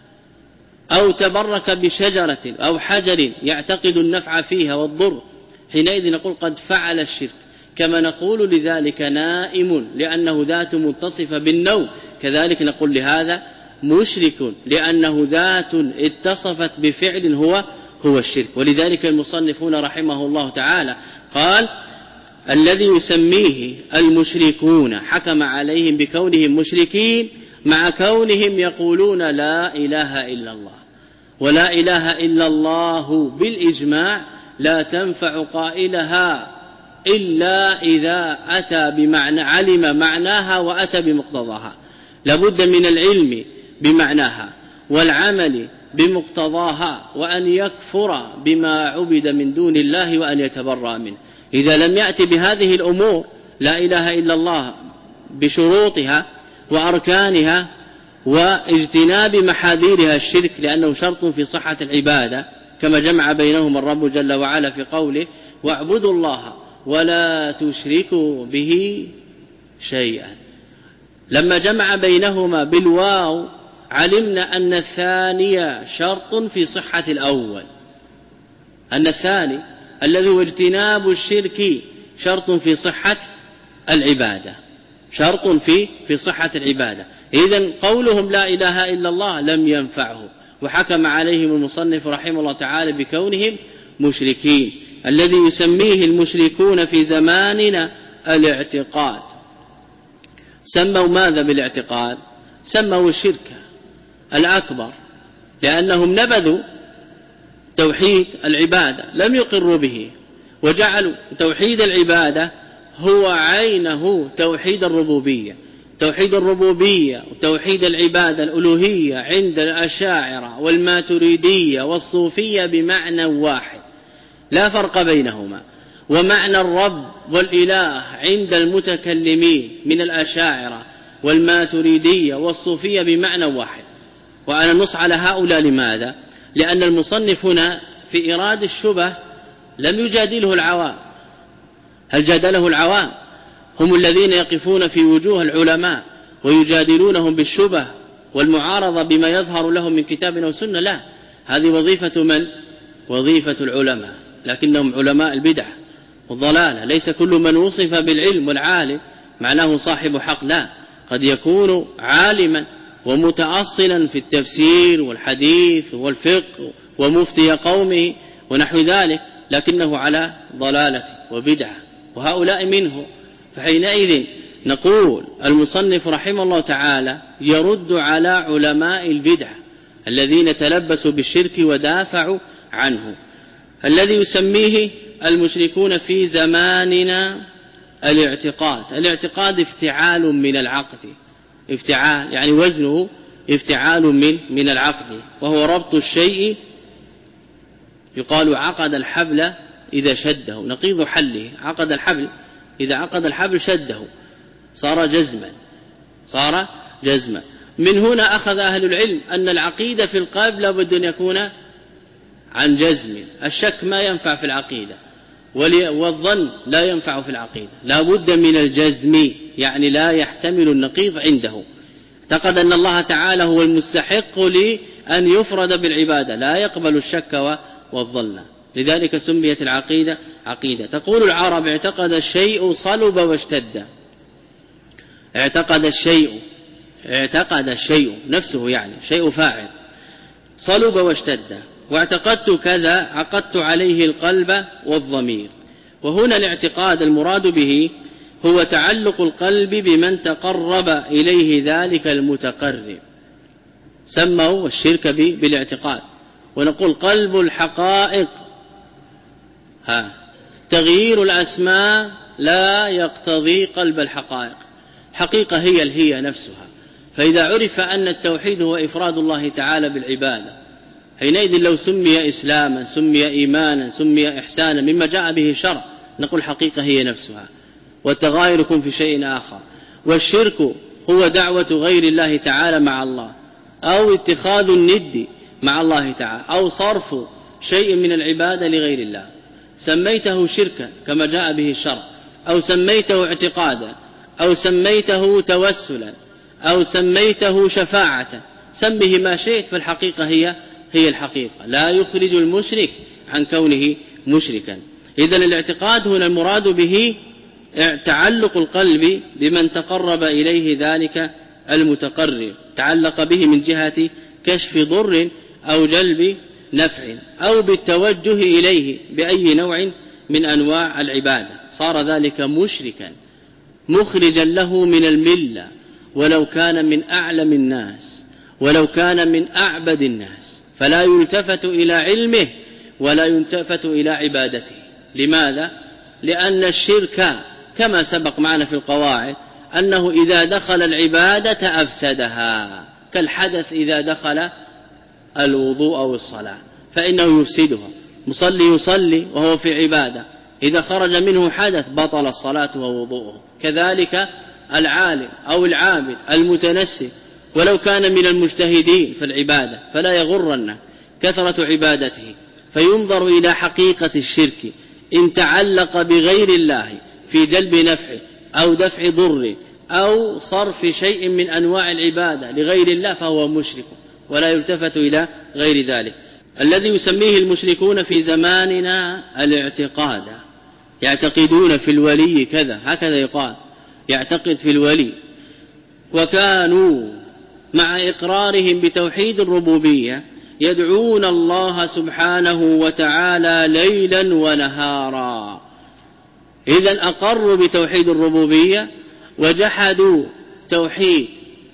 أو تبرك بشجرة أو حجر يعتقد النفع فيها والضر، حينئذ نقول قد فعل الشرك. كما نقول لذلك نائم لأنه ذات متصفة بالنوم، كذلك نقول لهذا مشرك لأنه ذات اتصفت بفعل هو هو الشرك. ولذلك المصنفون رحمه الله تعالى قال الذي يسميه المشركون حكم عليهم بكونهم مشركين مع كونهم يقولون لا إله إلا الله. ولا إله إلا الله بالإجماع لا تنفع قائلها إلا إذا أتى بمعنى علم معناها وأتى بمقتضاها. لابد من العلم بمعناها والعمل بمقتضاها، وأن يكفر بما عبد من دون الله وأن يتبرأ منه. إذا لم يأتي بهذه الأمور لا إله إلا الله بشروطها وأركانها واجتناب محاذيرها الشرك، لأنه شرط في صحة العبادة كما جمع بينهم الرب جل وعلا في قوله واعبدوا الله ولا تشركوا به شيئا. لما جمع بينهما بالواو علمنا أن الثانية شرط في صحة الأول. أن الثاني الذي هو اجتناب الشرك شرط في صحة العبادة، شرط في في صحة العبادة. إذن قولهم لا إله إلا الله لم ينفعه، وحكم عليهم المصنف رحمه الله تعالى بكونهم مشركين. الذي يسميه المشركون في زماننا الاعتقاد. سموا ماذا بالاعتقاد؟ سموا الشرك الأكبر، لأنهم نبذوا توحيد العبادة، لم يقروا به، وجعلوا توحيد العبادة هو عينه توحيد الربوبية. توحيد الربوبية وتوحيد العبادة الألوهية عند الأشاعرة والماتريدية والصوفية بمعنى واحد لا فرق بينهما. ومعنى الرب والإله عند المتكلمين من الأشاعرة والماتريدية والصوفية بمعنى واحد. وأنا نص على هؤلاء لماذا؟ لأن المصنف هنا في إيراد الشبه لم يجادله العوام. هل جادله العوام؟ هم الذين يقفون في وجوه العلماء ويجادلونهم بالشبه والمعارضة بما يظهر لهم من كتاب أو سنة. لا، هذه وظيفة من؟ وظيفة العلماء، لكنهم علماء البدع والضلالة. ليس كل من وصف بالعلم والعالم معناه صاحب حق، لا، قد يكون عالما ومتأصلا في التفسير والحديث والفقه ومفتي قومه ونحو ذلك، لكنه على ضلالة وبدعة، وهؤلاء منه. فحينئذ نقول المصنف رحمه الله تعالى يرد على علماء البدعة الذين تلبسوا بالشرك ودافعوا عنه. الذي يسميه المشركون في زماننا الاعتقاد. الاعتقاد افتعال من العقد، افتعال يعني وزنه افتعال من من العقد، وهو ربط الشيء. يقال عقد الحبل إذا شده، نقيض حله. عقد الحبل إذا عقد الحبل شده صار جزما، صار جزما. من هنا أخذ أهل العلم أن العقيدة في القلب لابد أن يكون عن جزم. الشك ما ينفع في العقيدة، والظن لا ينفع في العقيدة، لا بد من الجزم، يعني لا يحتمل النقيض عنده. اعتقد أن الله تعالى هو المستحق لأن يفرد بالعبادة، لا يقبل الشك والظن، لذلك سميت العقيدة عقيدة. تقول العرب اعتقد الشيء صلب واشتد. اعتقد الشيء، اعتقد الشيء نفسه يعني شيء فاعل، صلب واشتد. واعتقدت كذا عقدت عليه القلب والضمير. وهنا الاعتقاد المراد به هو تعلق القلب بمن تقرب إليه ذلك المتقرب. سموا الشرك بالاعتقاد. ونقول قلب الحقائق، ها تغيير الأسماء لا يقتضي قلب الحقائق. حقيقة هي الهي نفسها. فإذا عرف أن التوحيد هو إفراد الله تعالى بالعبادة، حينئذ لو سمي إسلاما، سمي إيمانا، سمي إحسانا مما جاء به الشرع، نقول حقيقة هي نفسها، والتغاير يكون في شيء آخر. والشرك هو دعوة غير الله تعالى مع الله، أو اتخاذ الند مع الله تعالى، أو صرف شيء من العبادة لغير الله. سميته شركا كما جاء به الشرع، أو سميته اعتقادا، أو سميته توسلا، أو سميته شفاعة، سمه ما شئت، فالحقيقة هي هي الحقيقة، لا يخرج المشرك عن كونه مشركا. إذن الاعتقاد هنا المراد به تعلق القلب بمن تقرب إليه ذلك المتقرب، تعلق به من جهة كشف ضر أو جلب نفع، أو بالتوجه إليه بأي نوع من أنواع العبادة، صار ذلك مشركا مخرجا له من الملة، ولو كان من أعلم الناس، ولو كان من أعبد الناس، فلا يلتفت إلى علمه ولا يلتفت إلى عبادته. لماذا؟ لأن الشرك كما سبق معنا في القواعد أنه إذا دخل العبادة أفسدها، كالحدث إذا دخل الوضوء أو الصلاة فإنه يفسدها. مصلي يصلي وهو في عبادة، إذا خرج منه حدث بطل الصلاة ووضوءه. كذلك العالم أو العابد المتنسك ولو كان من المجتهدين في العبادة، فلا يغرن كثرة عبادته، فينظر إلى حقيقة الشرك. إن تعلق بغير الله في جلب نفع أو دفع ضر أو صرف شيء من أنواع العبادة لغير الله فهو مشرك، ولا يلتفت إلى غير ذلك. الذي يسميه المشركون في زماننا الاعتقاد، يعتقدون في الولي كذا، هكذا يقال، يعتقد في الولي. وكانوا مع إقرارهم بتوحيد الربوبية يدعون الله سبحانه وتعالى ليلا ونهارا. إذن أقروا بتوحيد الربوبية وجحدوا توحيد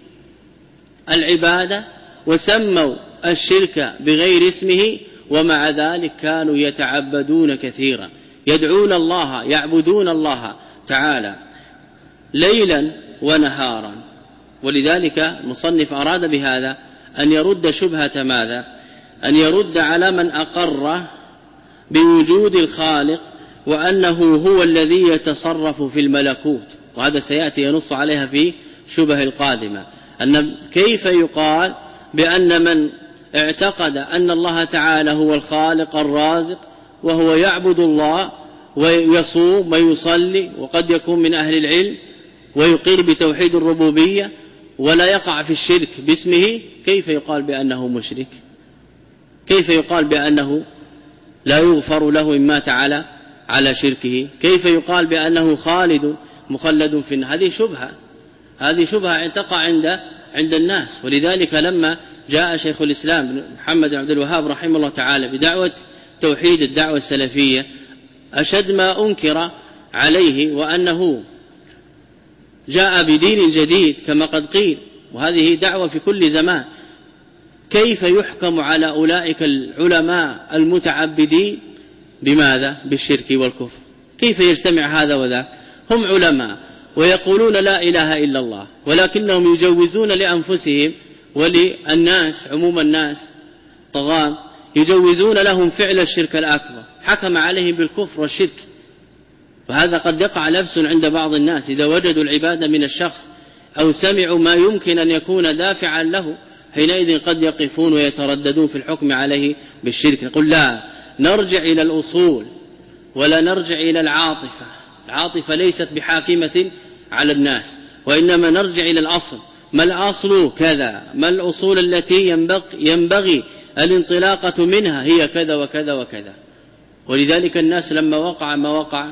العبادة وسموا الشرك بغير اسمه، ومع ذلك كانوا يتعبدون كثيرا، يدعون الله، يعبدون الله تعالى ليلا ونهارا. ولذلك المصنف أراد بهذا أن يرد شبهة ماذا؟ أن يرد على من أقر بوجود الخالق وأنه هو الذي يتصرف في الملكوت، وهذا سيأتي ينص عليها في شبه القادمة، أن كيف يقال بأن من اعتقد أن الله تعالى هو الخالق الرازق وهو يعبد الله ويصوم ويصلي وقد يكون من أهل العلم ويقر بتوحيد الربوبية ولا يقع في الشرك باسمه، كيف يقال بأنه مشرك؟ كيف يقال بأنه لا يغفر له إن مات على على شركه؟ كيف يقال بأنه خالد مخلد في النار؟ هذه شبهة، هذه شبهة تقع عند عند الناس. ولذلك لما جاء شيخ الإسلام محمد بن عبد الوهاب رحمه الله تعالى بدعوة توحيد الدعوة السلفية، أشد ما أنكر عليه وأنه جاء بدين جديد كما قد قيل، وهذه دعوة في كل زمان. كيف يحكم على أولئك العلماء المتعبدين بماذا؟ بالشرك والكفر؟ كيف يجتمع هذا وذاك؟ هم علماء ويقولون لا إله إلا الله، ولكنهم يجوزون لأنفسهم وللناس عموم الناس طغام يجوزون لهم فعل الشرك الأكبر، حكم عليهم بالكفر والشرك. فهذا قد يقع لبس عند بعض الناس إذا وجدوا العبادة من الشخص أو سمعوا ما يمكن أن يكون دافعا له، حينئذ قد يقفون ويترددون في الحكم عليه بالشرك. نقول لا، نرجع إلى الأصول ولا نرجع إلى العاطفة. العاطفة ليست بحاكمة على الناس، وإنما نرجع إلى الأصل. ما الأصل كذا، ما الأصول التي ينبغي, ينبغي الانطلاقة منها، هي كذا وكذا وكذا. ولذلك الناس لما وقع ما وقع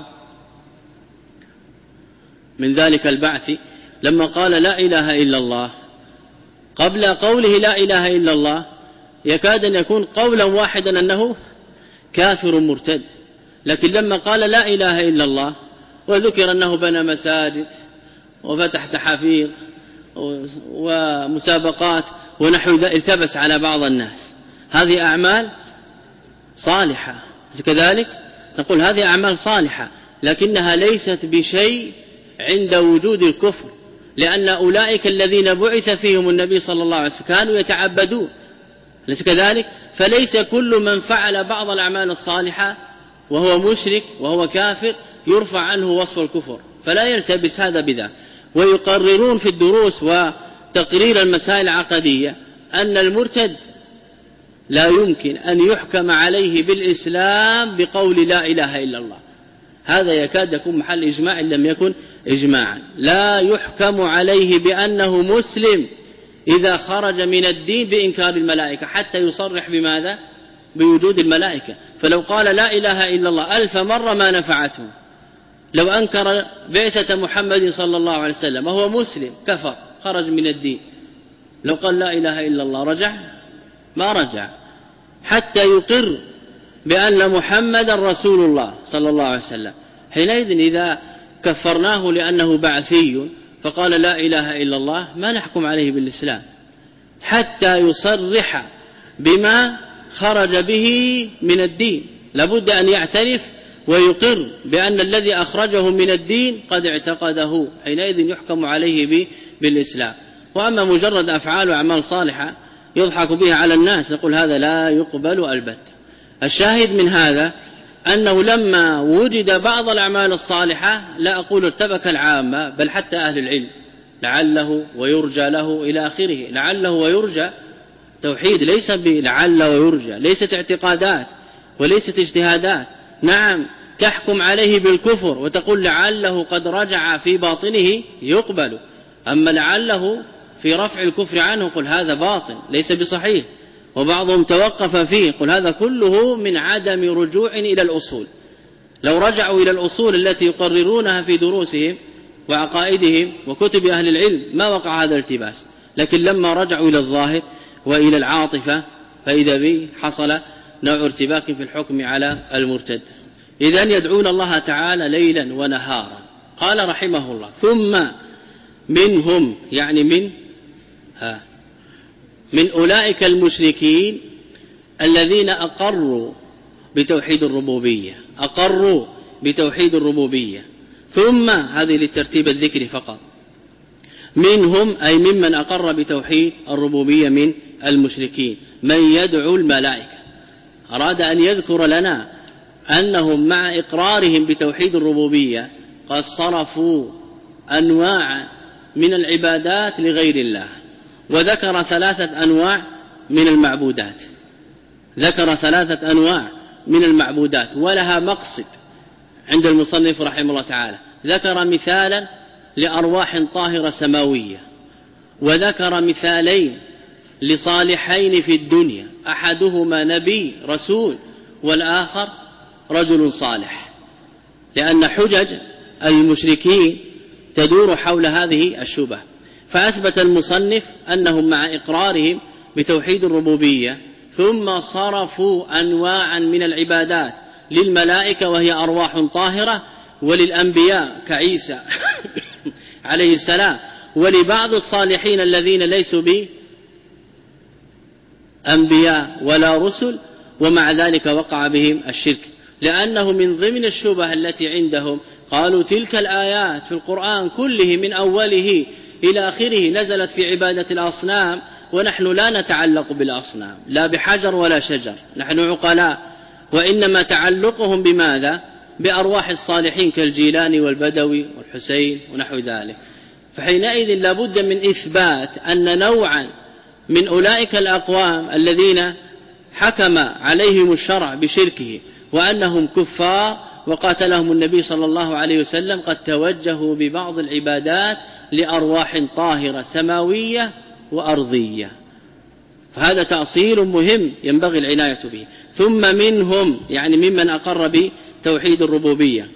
من ذلك البعث، لما قال لا إله إلا الله، قبل قوله لا إله إلا الله يكاد أن يكون قولا واحدا أنه كافر مرتد، لكن لما قال لا إله إلا الله وذكر أنه بنى مساجد وفتح تحافيظ ومسابقات ونحو ذلك التبس على بعض الناس. هذه أعمال صالحة، كذلك نقول هذه أعمال صالحة، لكنها ليست بشيء عند وجود الكفر، لأن أولئك الذين بعث فيهم النبي صلى الله عليه وسلم كانوا يتعبدون، ليس كذلك؟ فليس كل من فعل بعض الأعمال الصالحة وهو مشرك وهو كافر يرفع عنه وصف الكفر، فلا يلتبس هذا بذا. ويقررون في الدروس وتقرير المسائل العقدية أن المرتد لا يمكن أن يحكم عليه بالإسلام بقول لا إله إلا الله. هذا يكاد يكون محل إجماع إن لم يكن إجماعا. لا يحكم عليه بأنه مسلم إذا خرج من الدين بإنكار الملائكة، حتى يصرح بماذا؟ بوجود الملائكة. فلو قال لا إله إلا الله ألف مرة ما نفعته. لو أنكر بعثة محمد صلى الله عليه وسلم وهو مسلم كفر خرج من الدين، لو قال لا إله إلا الله رجع؟ ما رجع، حتى يقر بأن محمد رسول الله صلى الله عليه وسلم. حينئذ إذا كفرناه لأنه بعثي فقال لا إله إلا الله ما نحكم عليه بالإسلام حتى يصرح بما خرج به من الدين. لابد أن يعترف ويقر بأن الذي أخرجه من الدين قد اعتقده، حينئذ يحكم عليه بالإسلام. وأما مجرد أفعال وأعمال صالحة يضحك بها على الناس نقول هذا لا يقبل البتة. الشاهد من هذا أنه لما وجد بعض الأعمال الصالحة، لا أقول ارتبك العامة بل حتى أهل العلم، لعله ويرجى له إلى آخره. لعله ويرجى توحيد، ليس بلعل ويرجى، ليست اعتقادات وليست اجتهادات. نعم تحكم عليه بالكفر وتقول لعله قد رجع في باطنه يقبل، أما لعله في رفع الكفر عنه قل هذا باطل ليس بصحيح. وبعضهم توقف فيه. قل هذا كله من عدم رجوع إلى الأصول. لو رجعوا إلى الأصول التي يقررونها في دروسهم وعقائدهم وكتب أهل العلم ما وقع هذا الالتباس، لكن لما رجعوا إلى الظاهر وإلى العاطفة فإذا به حصل نوع ارتباك في الحكم على المرتد. إذن يدعون الله تعالى ليلا ونهارا. قال رحمه الله ثم منهم يعني من ها من أولئك المشركين الذين أقروا بتوحيد الربوبية أقروا بتوحيد الربوبية ثم هذه للترتيب الذكري فقط. منهم أي ممن أقر بتوحيد الربوبية من المشركين من يدعو الملائكة. أراد أن يذكر لنا أنهم مع إقرارهم بتوحيد الربوبية قد صرفوا أنواع من العبادات لغير الله، وذكر ثلاثة أنواع من المعبودات ذكر ثلاثة أنواع من المعبودات ولها مقصد عند المصنف رحمه الله تعالى. ذكر مثالا لأرواح طاهرة سماوية، وذكر مثالين لصالحين في الدنيا، أحدهما نبي رسول والآخر رجل صالح، لأن حجج المشركين تدور حول هذه الشبهة. فأثبت المصنف أنهم مع إقرارهم بتوحيد الربوبية ثم صرفوا أنواعا من العبادات للملائكة وهي أرواح طاهرة، وللأنبياء كعيسى عليه السلام، ولبعض الصالحين الذين ليسوا بأنبياء ولا رسل، ومع ذلك وقع بهم الشرك، لأنه من ضمن الشبه التي عندهم قالوا تلك الآيات في القرآن كله من أوله إلى آخره نزلت في عبادة الأصنام، ونحن لا نتعلق بالأصنام لا بحجر ولا شجر، نحن عقلاء، وإنما تعلقهم بماذا؟ بأرواح الصالحين كالجيلاني والبدوي والحسين ونحو ذلك. فحينئذ لابد من إثبات أن نوعا من أولئك الأقوام الذين حكم عليهم الشرع بشركه وأنهم كفار وقاتلهم النبي صلى الله عليه وسلم قد توجهوا ببعض العبادات لأرواح طاهرة سماوية وأرضية، فهذا تأصيل مهم ينبغي العناية به. ثم منهم يعني ممن أقر بتوحيد الربوبية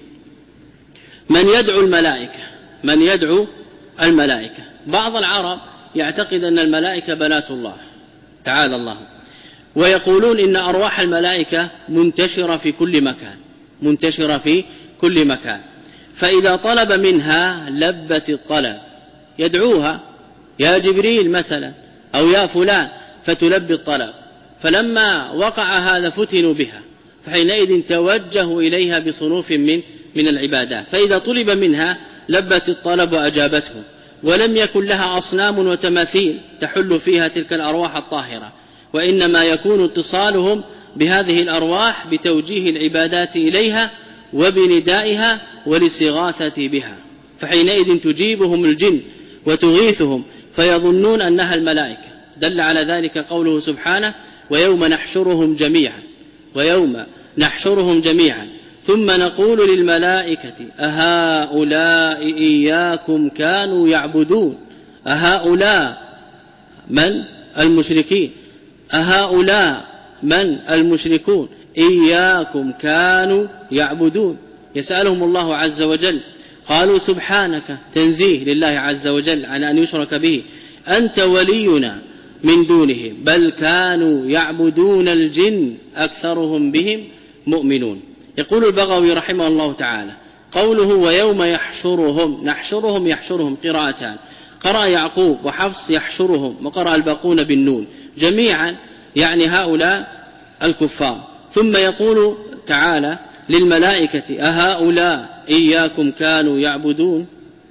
من يدعو الملائكة من يدعو الملائكة. بعض العرب يعتقد أن الملائكة بنات الله تعالى الله، ويقولون إن أرواح الملائكة منتشرة في كل مكان منتشرة في كل مكان، فإذا طلب منها لبت الطلب، يدعوها يا جبريل مثلا أو يا فلان فتلبي الطلب، فلما وقع هذا فتنوا بها، فحينئذ توجهوا إليها بصنوف من من العبادات، فإذا طلب منها لبت الطلب وأجابته، ولم يكن لها أصنام وتماثيل تحل فيها تلك الأرواح الطاهرة، وإنما يكون اتصالهم بهذه الأرواح بتوجيه العبادات إليها وبندائها والاستغاثة بها، فحينئذ تجيبهم الجن وتغيثهم فيظنون أنها الملائكة. دل على ذلك قوله سبحانه ويوم نحشرهم جميعا ويوم نحشرهم جميعا ثم نقول للملائكة أهؤلاء إياكم كانوا يعبدون. أهؤلاء من؟ المشركين. أهؤلاء من؟ المشركون. إياكم كانوا يعبدون، يسألهم الله عز وجل، قالوا سبحانك تنزيه لله عز وجل عن أن يشرك به، أنت ولينا من دونهم بل كانوا يعبدون الجن أكثرهم بهم مؤمنون. يقول البغوي رحمه الله تعالى قوله ويوم يحشرهم، نحشرهم يحشرهم قراءتان، قرأ يعقوب وحفص يحشرهم، وقرأ الباقون بالنون جميعا يعني هؤلاء الكفار. ثم يقول تعالى للملائكة أهؤلاء إياكم كانوا يعبدون،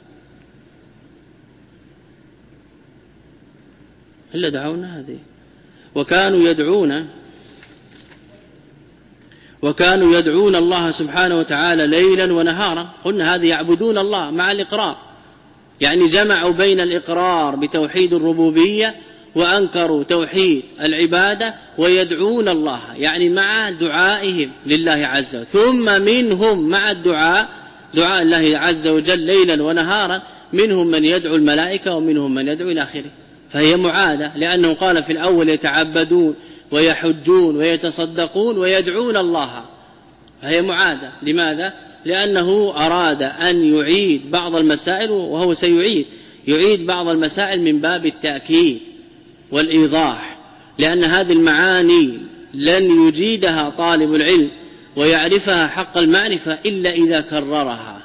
إلا دعونا هذه وكانوا يدعون وكانوا يدعون الله سبحانه وتعالى ليلا ونهارا. قلنا هذه يعبدون الله مع الإقرار، يعني جمعوا بين الإقرار بتوحيد الربوبية وأنكروا توحيد العبادة ويدعون الله، يعني مع دعائهم لله عز وجل. ثم منهم مع الدعاء دعاء الله عز وجل ليلا ونهارا منهم من يدعو الملائكة ومنهم من يدعو إلى آخره، فهي معادة، لأنه قال في الأول يتعبدون ويحجون ويتصدقون ويدعون الله، فهي معادة. لماذا؟ لأنه أراد أن يعيد بعض المسائل، وهو سيعيد يعيد بعض المسائل من باب التأكيد والإيضاح، لأن هذه المعاني لن يجيدها طالب العلم ويعرفها حق المعرفة إلا إذا كررها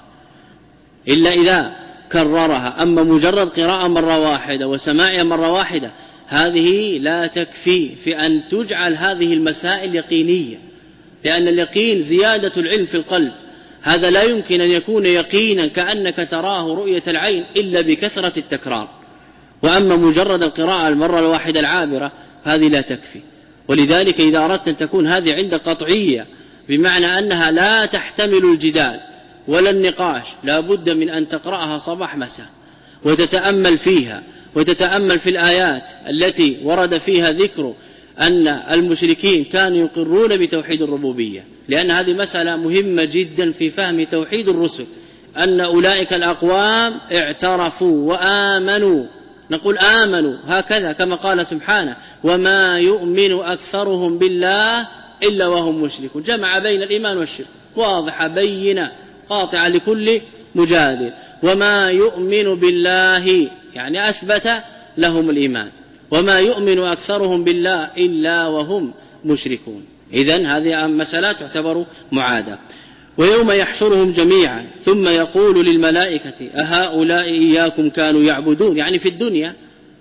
إلا إذا كررها أما مجرد قراءة مرة واحدة وسماعها مرة واحدة هذه لا تكفي في أن تجعل هذه المسائل يقينية، لأن اليقين زيادة العلم في القلب، هذا لا يمكن أن يكون يقينا كأنك تراه رؤية العين إلا بكثرة التكرار. وأما مجرد القراءة المرة الواحدة العابرة هذه لا تكفي. ولذلك إذا أردت أن تكون هذه عندك قطعية بمعنى أنها لا تحتمل الجدال ولا النقاش، لا بد من أن تقرأها صباح مساء وتتأمل فيها وتتأمل في الآيات التي ورد فيها ذكر أن المشركين كانوا يقرون بتوحيد الربوبية، لأن هذه مسألة مهمة جدا في فهم توحيد الرسل، أن أولئك الأقوام اعترفوا وآمنوا، نقول آمنوا هكذا كما قال سبحانه وما يؤمن أكثرهم بالله إلا وهم مشركون، جمع بين الإيمان والشرك واضحة بينة قاطعة لكل مجادل. وما يؤمن بالله يعني أثبت لهم الإيمان، وما يؤمن أكثرهم بالله إلا وهم مشركون. إذن هذه مسألة تعتبر معادة. ويوم يحشرهم جميعا ثم يقول للملائكة أهؤلاء إياكم كانوا يعبدون، يعني في الدنيا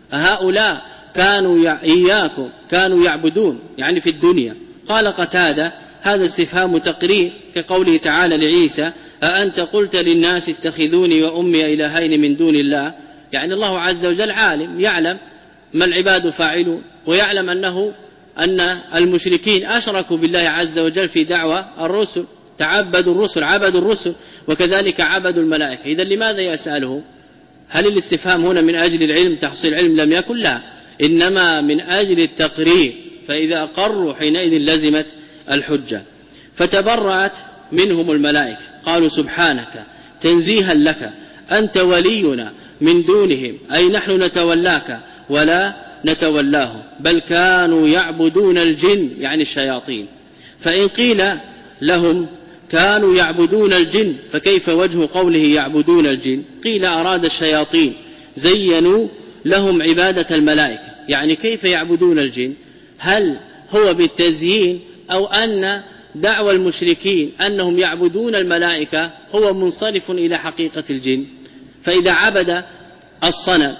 أهؤلاء كانوا إياكم كانوا يعبدون يعني في الدنيا. قال قتادة هذا استفهام تقرير كقوله تعالى لعيسى أأنت قلت للناس اتخذوني وأمي إلهين من دون الله، يعني الله عز وجل عالم يعلم ما العباد فاعلون، ويعلم أنه أن المشركين أشركوا بالله عز وجل في دعوة الرسل، تعبدوا الرسل عبدوا الرسل وكذلك عبدوا الملائكة. إذن لماذا يسأله؟ هل الاستفهام هنا من أجل العلم تحصيل علم؟ لم يكن، لا، إنما من أجل التقرير، فإذا أقروا حينئذ لزمت الحجة. فتبرأت منهم الملائكة قالوا سبحانك تنزيها لك أنت ولينا من دونهم، أي نحن نتولاك ولا نتولاهم، بل كانوا يعبدون الجن يعني الشياطين. فإن قيل لهم كانوا يعبدون الجن فكيف وجه قوله يعبدون الجن؟ قيل أراد الشياطين زينوا لهم عبادة الملائكة، يعني كيف يعبدون الجن؟ هل هو بالتزيين أو أن دعوى المشركين أنهم يعبدون الملائكة هو منصرف إلى حقيقة الجن؟ فإذا عبد الصنم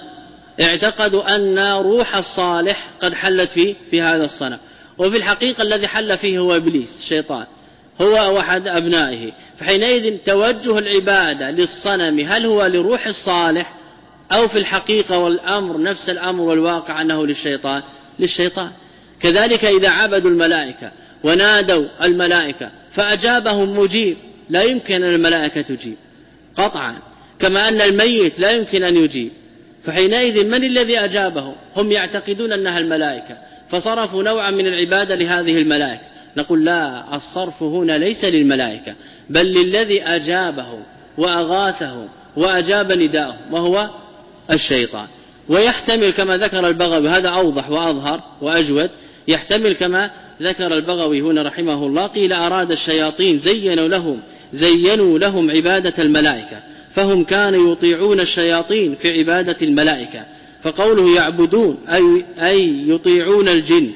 اعتقدوا أن روح الصالح قد حلت فيه في هذا الصنم، وفي الحقيقة الذي حل فيه هو إبليس الشيطان، هو أحد أبنائه. فحينئذ توجه العبادة للصنم هل هو لروح الصالح أو في الحقيقة والأمر نفس الأمر والواقع أنه للشيطان للشيطان. كذلك إذا عبدوا الملائكة ونادوا الملائكة فأجابهم مجيب، لا يمكن أن الملائكة تجيب قطعا، كما أن الميت لا يمكن أن يجيب، فحينئذ من الذي أجابهم؟ هم يعتقدون أنها الملائكة فصرفوا نوعا من العبادة لهذه الملائكة. نقول لا، الصرف هنا ليس للملائكة بل للذي أجابهم وأغاثهم وأجاب نداءهم وهو الشيطان. ويحتمل كما ذكر البغوي، هذا أوضح وأظهر وأجود، يحتمل كما ذكر البغوي هنا رحمه الله قيل أراد الشياطين زينوا لهم زينوا لهم عبادة الملائكة فهم كانوا يطيعون الشياطين في عبادة الملائكة، فقوله يعبدون أي, أي يطيعون الجن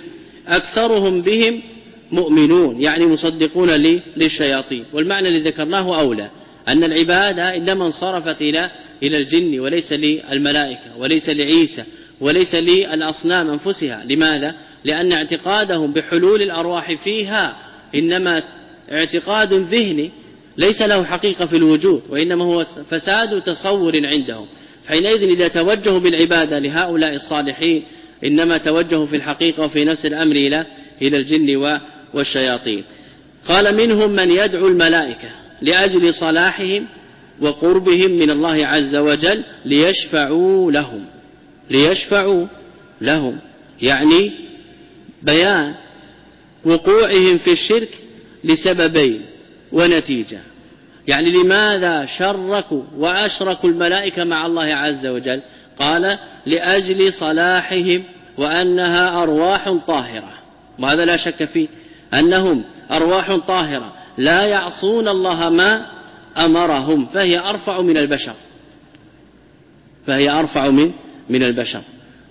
أكثرهم بهم مؤمنون يعني مصدقون للشياطين. والمعنى الذي ذكرناه أولى، أن العبادة إنما انصرفت إلى إلى الجن وليس للملائكة وليس لعيسى وليس للأصنام أنفسها. لماذا؟ لأن اعتقادهم بحلول الأرواح فيها إنما اعتقاد ذهني ليس له حقيقة في الوجود، وإنما هو فساد تصور عندهم. حينئذ إذا توجهوا بالعبادة لهؤلاء الصالحين إنما توجهوا في الحقيقة وفي نفس الأمر إلى إلى الجن والشياطين. قال منهم من يدعو الملائكة لأجل صلاحهم وقربهم من الله عز وجل ليشفعوا لهم ليشفعوا لهم يعني بيان وقوعهم في الشرك لسببين ونتيجة. يعني لماذا شركوا وأشركوا الملائكة مع الله عز وجل؟ قال لأجل صلاحهم وأنها أرواح طاهرة، وهذا لا شك فيه أنهم أرواح طاهرة لا يعصون الله ما أمرهم، فهي أرفع من البشر فهي أرفع من من البشر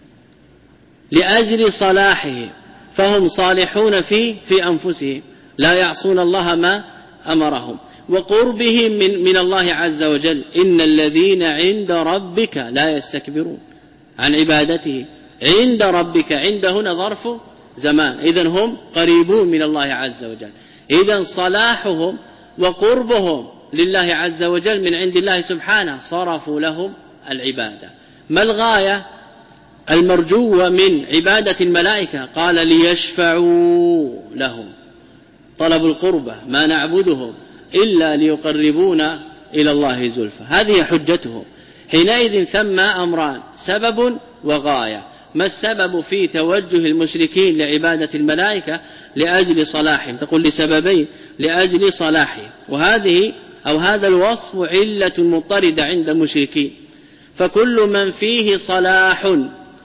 لأجل صلاحه، فهم صالحون في في أنفسهم لا يعصون الله ما أمرهم، وقربهم من, من الله عز وجل. إن الذين عند ربك لا يستكبرون عن عبادته. عند ربك، عند هنا ظرف زمان، إذن هم قريبون من الله عز وجل. إذن صلاحهم وقربهم لله عز وجل من عند الله سبحانه صرفوا لهم العبادة. ما الغاية المرجوة من عبادة الملائكة؟ قال ليشفعوا لهم، طلب القربة، ما نعبدهم إلا ليقربونا إلى الله زلفى، هذه حجتهم. حينئذ ثم أمران، سبب وغاية. ما السبب في توجه المشركين لعبادة الملائكة؟ لأجل صلاحهم، تقول لسببين، لأجل صلاحهم، وهذه أو هذا الوصف علة مضطردة عند المشركين. فكل من فيه صلاح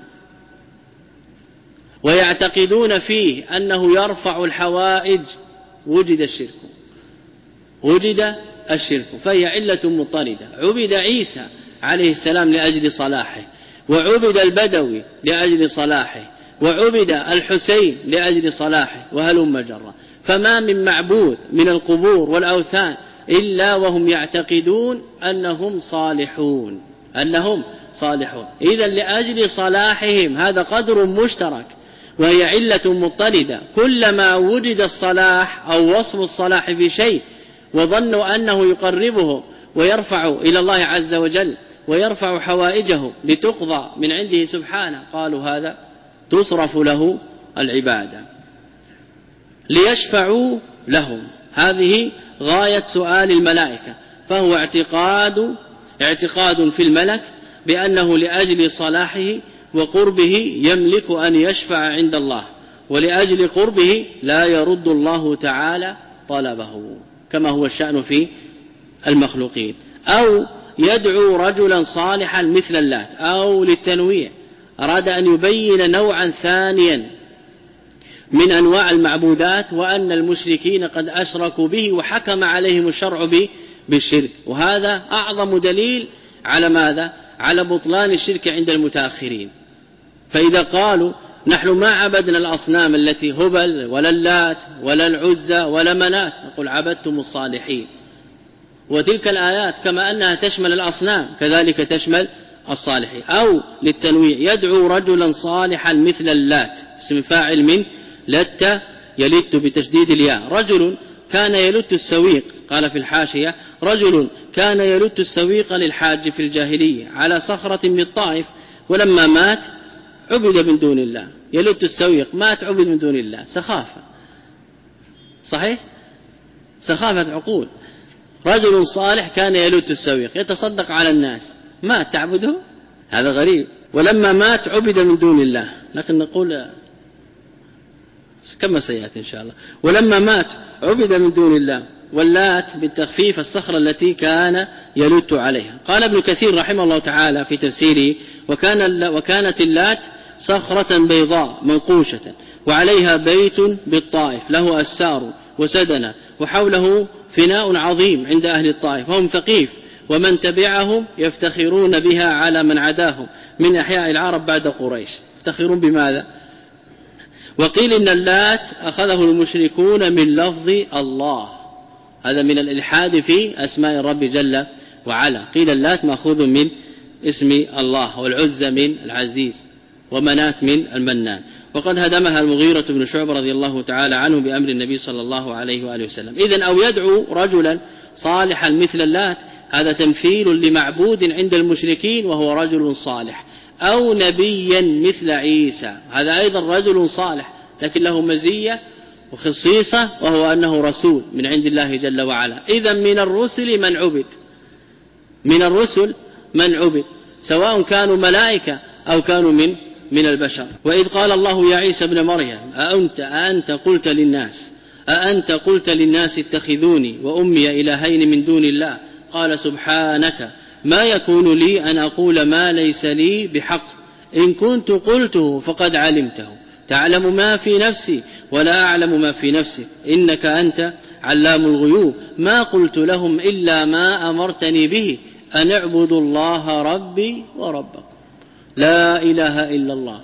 ويعتقدون فيه أنه يرفع الحوائج وجد الشرك وجد الشرك فهي علة مضطردة. عبد عيسى عليه السلام لأجل صلاحه، وعبد البدوي لأجل صلاحه، وعبد الحسين لأجل صلاحه، وهلم جرا. فما من معبود من القبور والأوثان إلا وهم يعتقدون أنهم صالحون أنهم صالحون إذن لأجل صلاحهم هذا قدر مشترك وهي علة مضطردة. كلما وجد الصلاح أو وصف الصلاح في شيء وظنوا أنه يقربه ويرفع إلى الله عز وجل ويرفع حوائجه لتقضى من عنده سبحانه، قالوا هذا تصرف له العبادة. ليشفعوا لهم، هذه غاية سؤال الملائكة، فهو اعتقاد اعتقاد في الملك بأنه لأجل صلاحه وقربه يملك أن يشفع عند الله، ولأجل قربه لا يرد الله تعالى طلبه كما هو الشأن في المخلوقين. أو يدعو رجلا صالحا مثل اللات، أو للتنويع أراد أن يبين نوعا ثانيا من أنواع المعبودات، وأن المشركين قد أشركوا به وحكم عليهم الشرع بالشرك، وهذا أعظم دليل على ماذا؟ على بطلان الشرك عند المتأخرين. فإذا قالوا نحن ما عبدنا الأصنام التي هبل ولا اللات ولا العزى ولا منات، نقول عبدتم الصالحين. وتلك الآيات كما أنها تشمل الأصنام كذلك تشمل الصالحين. أو للتنويع يدعو رجلا صالحا مثل اللات، اسم فاعل من لت يلت بتشديد الياء. رجل كان يلت السويق، قال في الحاشية رجل كان يلت السويق للحاج في الجاهلية على صخرة بالطائف، ولما مات عبد من دون الله. يلت السويق مات عبد من دون الله، سخافة، صحيح، سخافة عقول. رجل صالح كان يلت السويق يتصدق على الناس، مات تعبده، هذا غريب. ولما مات عبد من دون الله، لكن نقول كما سيأتي إن شاء الله. ولما مات عبد من دون الله. واللات بالتخفيف الصخرة التي كان يلت عليها. قال ابن كثير رحمه الله تعالى في تفسيره وكان وكانت اللات صخرة بيضاء منقوشة وعليها بيت بالطائف له أسار وسدنة وحوله فناء عظيم عند أهل الطائف، هم ثقيف ومن تبعهم يفتخرون بها على من عداهم من أحياء العرب بعد قريش. يفتخرون بماذا؟ وقيل إن اللات أخذه المشركون من لفظ الله، هذا من الإلحاد في أسماء الرب جل وعلا. قيل اللات مأخوذ من اسم الله، والعزى من العزيز، ومنات من المنان. وقد هدمها المغيرة بن شعبة رضي الله تعالى عنه بأمر النبي صلى الله عليه وآله وسلم. إذن أو يدعو رجلا صالحا مثل اللات، هذا تمثيل لمعبود عند المشركين وهو رجل صالح. أو نبيا مثل عيسى، هذا أيضا رجل صالح لكن له مزية وخصيصة وهو أنه رسول من عند الله جل وعلا. إذن من الرسل من عبد من الرسل من عبد سواء كانوا ملائكة أو كانوا من من البشر. وإذ قال الله يا عيسى ابن مريم أأنت أأنت قلت للناس أأنت قلت للناس اتخذوني وأمي إلهين من دون الله قال سبحانك ما يكون لي أن أقول ما ليس لي بحق إن كنت قلته فقد علمته تعلم ما في نفسي ولا أعلم ما في نفسك إنك أنت علام الغيوب ما قلت لهم إلا ما أمرتني به أن اعبدوا الله ربي وربكم لا إله إلا الله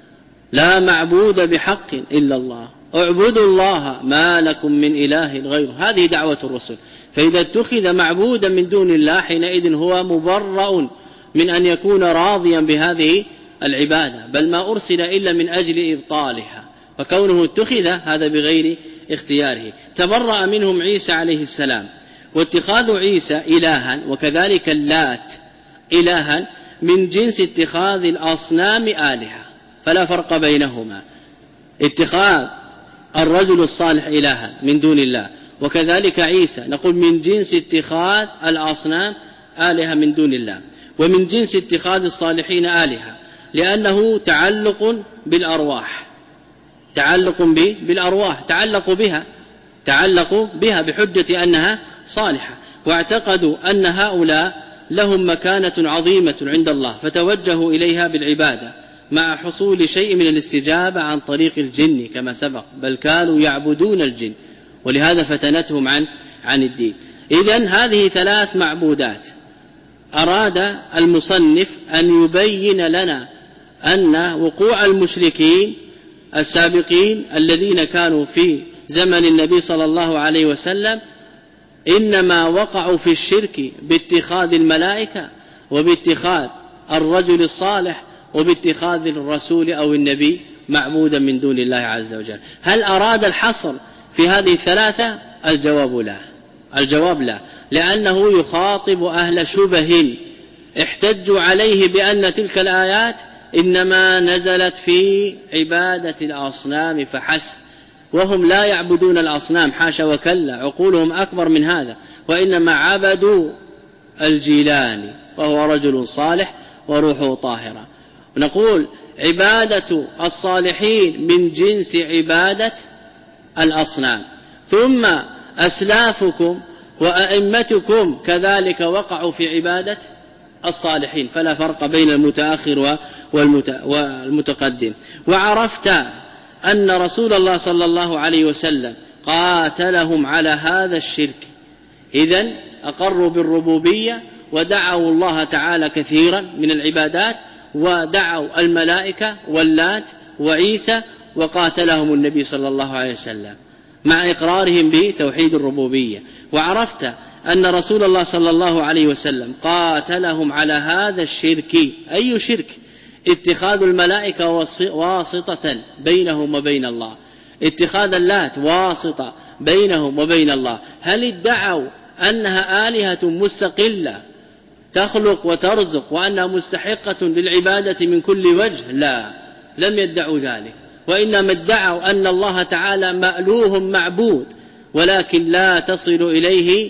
لا معبود بحق إلا الله اعبدوا الله ما لكم من إله غيره. هذه دعوة الرسل. فإذا اتخذ معبودا من دون الله حينئذ هو مبرأ من أن يكون راضيا بهذه العبادة بل ما أرسل إلا من أجل إبطالها فكونه اتخذ هذا بغير اختياره. تبرأ منهم عيسى عليه السلام واتخاذ عيسى إلها وكذلك اللات إلها من جنس اتخاذ الأصنام آلهة فلا فرق بينهما. اتخاذ الرجل الصالح إلها من دون الله وكذلك عيسى نقول من جنس اتخاذ الأصنام آلهة من دون الله ومن جنس اتخاذ الصالحين آلهة لأنه تعلق بالأرواح تعلق بالأرواح تعلقوا بها تعلقوا بها بحجة أنها صالحة واعتقدوا أن هؤلاء لهم مكانة عظيمة عند الله فتوجهوا إليها بالعبادة مع حصول شيء من الاستجابة عن طريق الجن كما سبق بل كانوا يعبدون الجن ولهذا فتنتهم عن عن الدين. إذن هذه ثلاث معبودات أراد المصنف أن يبين لنا أن وقوع المشركين السابقين الذين كانوا في زمن النبي صلى الله عليه وسلم إنما وقعوا في الشرك باتخاذ الملائكة وباتخاذ الرجل الصالح وباتخاذ الرسول أو النبي معبودا من دون الله عز وجل. هل أراد الحصر في هذه الثلاثة؟ الجواب لا الجواب لا لأنه يخاطب أهل شبه احتجوا عليه بأن تلك الآيات إنما نزلت في عبادة الأصنام فحسب وهم لا يعبدون الأصنام حاشا وكلا عقولهم أكبر من هذا وإنما عبدوا الجيلاني وهو رجل صالح وروحه طاهرة. ونقول عبادة الصالحين من جنس عبادة الأصنام ثم أسلافكم وأئمتكم كذلك وقعوا في عبادة الصالحين فلا فرق بين المتأخر والمتقدم. وعرفت أن رسول الله صلى الله عليه وسلم قاتلهم على هذا الشرك إذن أقروا بالربوبية ودعوا الله تعالى كثيرا من العبادات ودعوا الملائكة واللات وعيسى وقاتلهم النبي صلى الله عليه وسلم مع إقرارهم بتوحيد الربوبية. وعرفت أن رسول الله صلى الله عليه وسلم قاتلهم على هذا الشرك. أي شرك؟ اتخاذ الملائكة واسطة بينهم وبين الله اتخاذ اللات واسطة بينهم وبين الله. هل ادعوا أنها آلهة مستقلة تخلق وترزق وأنها مستحقة للعبادة من كل وجه؟ لا لم يدعوا ذلك وإنما ادعوا أن الله تعالى مألوه معبود ولكن لا تصل إليه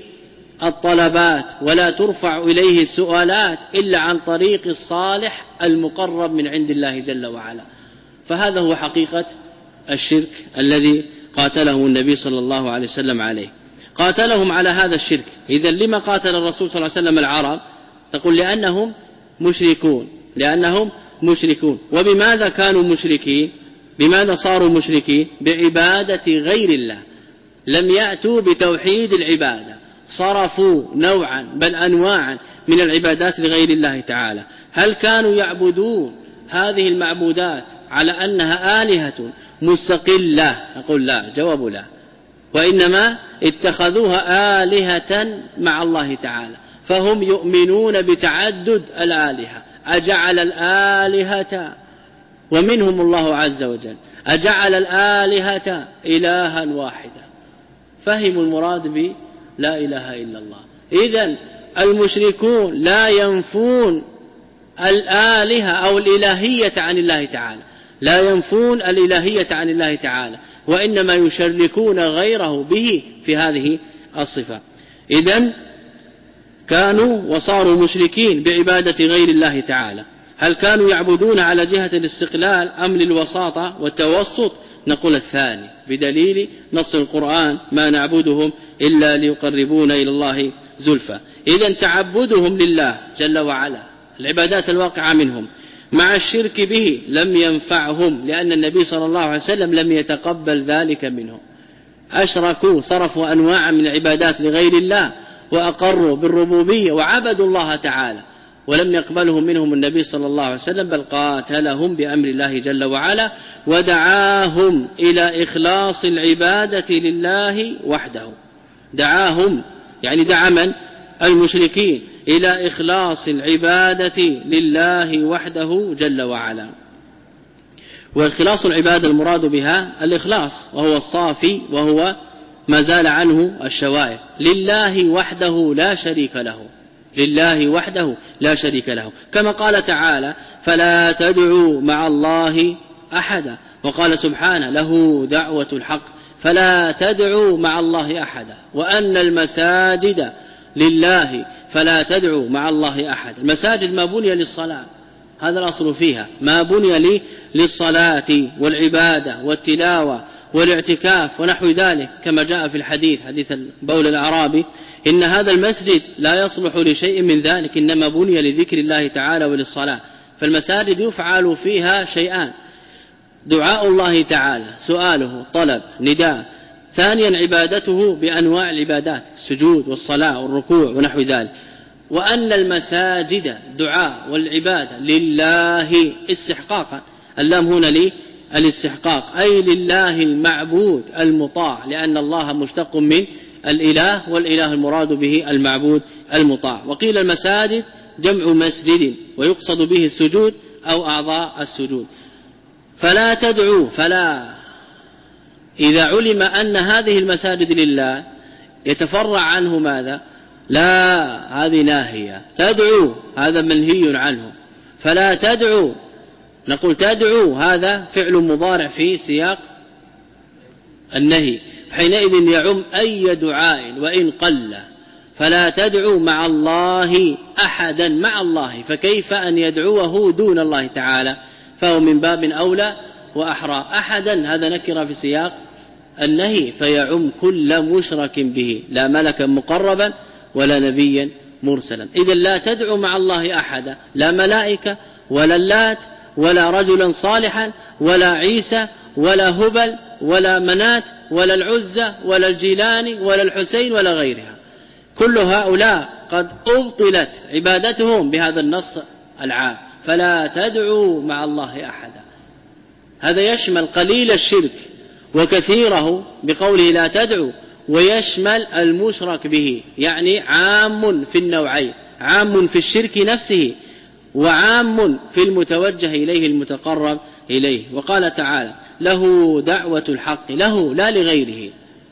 الطلبات ولا ترفع إليه السؤالات إلا عن طريق الصالح المقرب من عند الله جل وعلا. فهذا هو حقيقة الشرك الذي قاتلهم النبي صلى الله عليه وسلم عليه. قاتلهم على هذا الشرك. إذن لما قاتل الرسول صلى الله عليه وسلم العرب؟ تقول لأنهم مشركون لأنهم مشركون. وبماذا كانوا مشركين؟ بماذا صاروا مشركين؟ بعبادة غير الله. لم يأتوا بتوحيد العبادة صرفوا نوعا بل أنواعا من العبادات لغير الله تعالى. هل كانوا يعبدون هذه المعبودات على أنها آلهة مستقلة؟ نقول لا جواب لا وإنما اتخذوها آلهة مع الله تعالى فهم يؤمنون بتعدد الآلهة. أجعل الآلهة ومنهم الله عز وجل أجعل الآلهة إلها واحدا فهموا المراد ب لا إله إلا الله. إذن المشركون لا ينفون الآلهة أو الإلهية عن الله تعالى لا ينفون الإلهية عن الله تعالى وإنما يشركون غيره به في هذه الصفة. إذن كانوا وصاروا مشركين بعبادة غير الله تعالى. هل كانوا يعبدون على جهة الاستقلال أم للوساطة والتوسط؟ نقول الثاني بدليل نص القرآن ما نعبدهم إلا ليقربون إلى الله زلفى. إذن تعبدهم لله جل وعلا العبادات الواقعة منهم مع الشرك به لم ينفعهم، لأن النبي صلى الله عليه وسلم لم يتقبل ذلك منهم. أشركوا، صرفوا أنواع من العبادات لغير الله، وأقروا بالربوبية وعبدوا الله تعالى، ولم يقبله منهم النبي صلى الله عليه وسلم، بل قاتلهم بأمر الله جل وعلا، ودعاهم إلى إخلاص العبادة لله وحده. دعاهم يعني دعا من؟ المشركين إلى إخلاص العبادة لله وحده جل وعلا. والخلاص العبادة المراد بها الإخلاص، وهو الصافي، وهو ما زال عنه الشوائب، لله وحده لا شريك له، لله وحده لا شريك له، كما قال تعالى: فلا تدعوا مع الله أحدا، وقال سبحانه: له دعوة الحق، فلا تدعوا مع الله أحدا، وأن المساجد لله فلا تدعوا مع الله أحد. المساجد ما بني للصلاة، هذا الأصل فيها، ما بني لي للصلاة والعبادة والتلاوة والاعتكاف ونحو ذلك، كما جاء في الحديث، حديث البول الأعرابي: إن هذا المسجد لا يصلح لشيء من ذلك، إنما بني لذكر الله تعالى وللصلاة. فالمساجد يفعل فيها شيئان: دعاء الله تعالى، سؤاله، طلب، نداء. ثانيا عبادته بأنواع العبادات، السجود والصلاة والركوع ونحو ذلك. وأن المساجد دعاء والعبادة لله استحقاقا، اللام هنا لي الاستحقاق، أي لله المعبود المطاع، لأن الله مشتق من الإله، والإله المراد به المعبود المطاع. وقيل المساجد جمع مسجد، ويقصد به السجود أو أعضاء السجود. فلا تدعوا، فلا إذا علم أن هذه المساجد لله يتفرع عنه ماذا؟ لا، هذه ناهية. تدعو هذا منهي عنه، فلا تدعو. نقول تدعو هذا فعل مضارع في سياق النهي، حينئذ يعم أي دعاء وإن قل. فلا تدعو مع الله أحدا، مع الله، فكيف أن يدعوه دون الله تعالى؟ فهو من باب أولى وأحرى. أحدا هذا نكر في سياق النهي، فيعم كل مشرك به، لا ملكا مقربا ولا نبيا مرسلا. إذن لا تدعو مع الله أحدا، لا ملائكة ولا اللات ولا رجلا صالحا ولا عيسى ولا هبل ولا منات ولا العزة ولا الجيلاني ولا الحسين ولا غيرها، كل هؤلاء قد أبطلت عبادتهم بهذا النص العام: فلا تدعو مع الله أحدا. هذا يشمل قليل الشرك وكثيره بقوله لا تدعو، ويشمل المشرك به، يعني عام في النوعين، عام في الشرك نفسه وعام في المتوجه إليه المتقرب إليه. وقال تعالى: له دعوة الحق، له لا لغيره،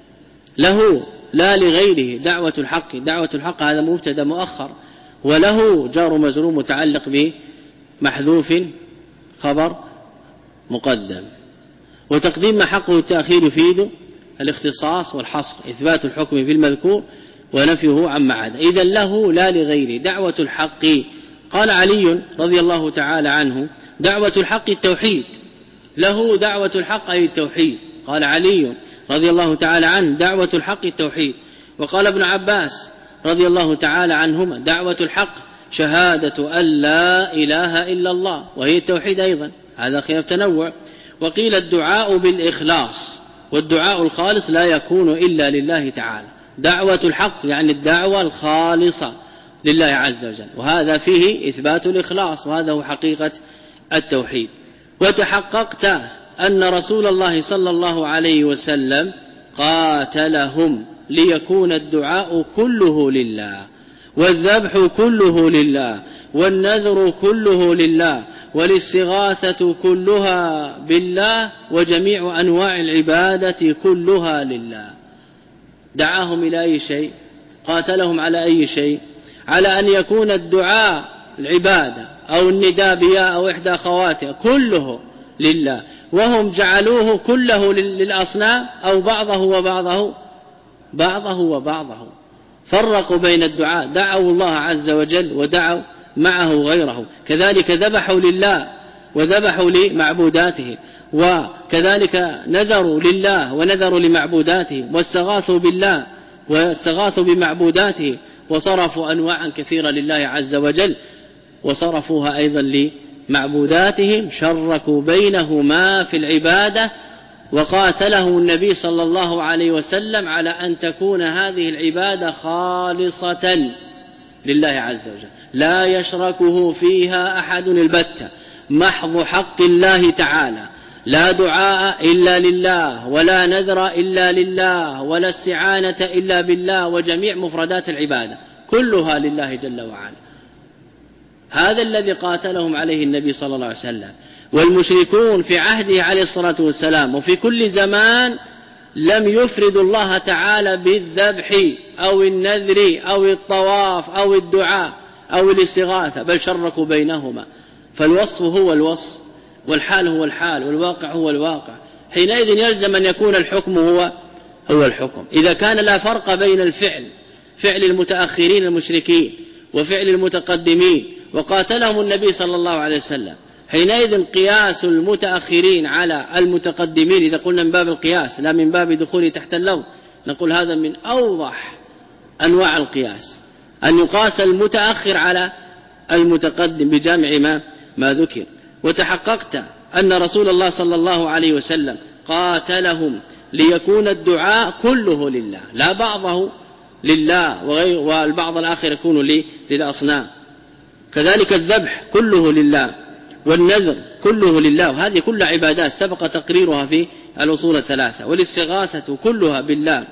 له لا لغيره دعوة الحق. دعوة الحق هذا مبتدا مؤخر، وله جار مجرور متعلق بمحذوف خبر مقدم، وتقديم ما حقه التأخير يفيد الاختصاص والحصر، إثبات الحكم في المذكور ونفيه عما عدا. إذن له لا لغيره دعوة الحق. قال علي رضي الله تعالى عنه: دعوة الحق التوحيد، له دعوة الحق أي التوحيد. قال علي رضي الله تعالى عنه: دعوة الحق التوحيد. وقال ابن عباس رضي الله تعالى عنهما: دعوة الحق شهادة أن لا إله إلا الله، وهي التوحيد أيضا، هذا خلاف تنوع. وقيل الدعاء بالإخلاص، والدعاء الخالص لا يكون إلا لله تعالى. دعوة الحق يعني الدعوة الخالصة لله عز وجل، وهذا فيه إثبات الإخلاص، وهذا هو حقيقة التوحيد. وتحققت أن رسول الله صلى الله عليه وسلم قاتلهم ليكون الدعاء كله لله، والذبح كله لله، والنذر كله لله، والاستغاثة كلها بالله، وجميع أنواع العبادة كلها لله. دعاهم إلى أي شيء؟ قاتلهم على أي شيء؟ على أن يكون الدعاء العبادة أو النداء بياء أو إحدى أخواته كله لله، وهم جعلوه كله للأصنام أو بعضه وبعضه بعضه وبعضه فرقوا بين الدعاء، دعوا الله عز وجل ودعوا معه غيره. كذلك ذبحوا لله وذبحوا لمعبوداته، وكذلك نذروا لله ونذروا لمعبوداته، واستغاثوا بالله واستغاثوا بمعبوداته، وصرفوا أنواعا كثيرة لله عز وجل، وصرفوها أيضا معبوداتهم شركوا بينهما في العبادة، وقاتله النبي صلى الله عليه وسلم على أن تكون هذه العبادة خالصة لله عز وجل لا يشركه فيها أحد البتة، محض حق الله تعالى، لا دعاء إلا لله، ولا نذر إلا لله، ولا استعانة إلا بالله، وجميع مفردات العبادة كلها لله جل وعلا. هذا الذي قاتلهم عليه النبي صلى الله عليه وسلم. والمشركون في عهده عليه الصلاة والسلام وفي كل زمان لم يفردوا الله تعالى بالذبح أو النذر أو الطواف أو الدعاء أو الاستغاثة، بل شركوا بينهما. فالوصف هو الوصف، والحال هو الحال، والواقع هو الواقع. حينئذ يلزم أن يكون الحكم هو هو الحكم. إذا كان لا فرق بين الفعل فعل المتأخرين المشركين وفعل المتقدمين وقاتلهم النبي صلى الله عليه وسلم، حينئذ قياس المتأخرين على المتقدمين إذا قلنا من باب القياس لا من باب دخوله تحت اللون، نقول هذا من أوضح أنواع القياس، أن يقاس المتأخر على المتقدم بجامع ما, ما ذكر. وتحققت أن رسول الله صلى الله عليه وسلم قاتلهم ليكون الدعاء كله لله لا بعضه لله والبعض الآخر يكون للأصنام. كذلك الذبح كله لله، والنذر كله لله، وهذه كل عبادات سبق تقريرها في الأصول الثلاثة. والاستغاثة كلها بالله،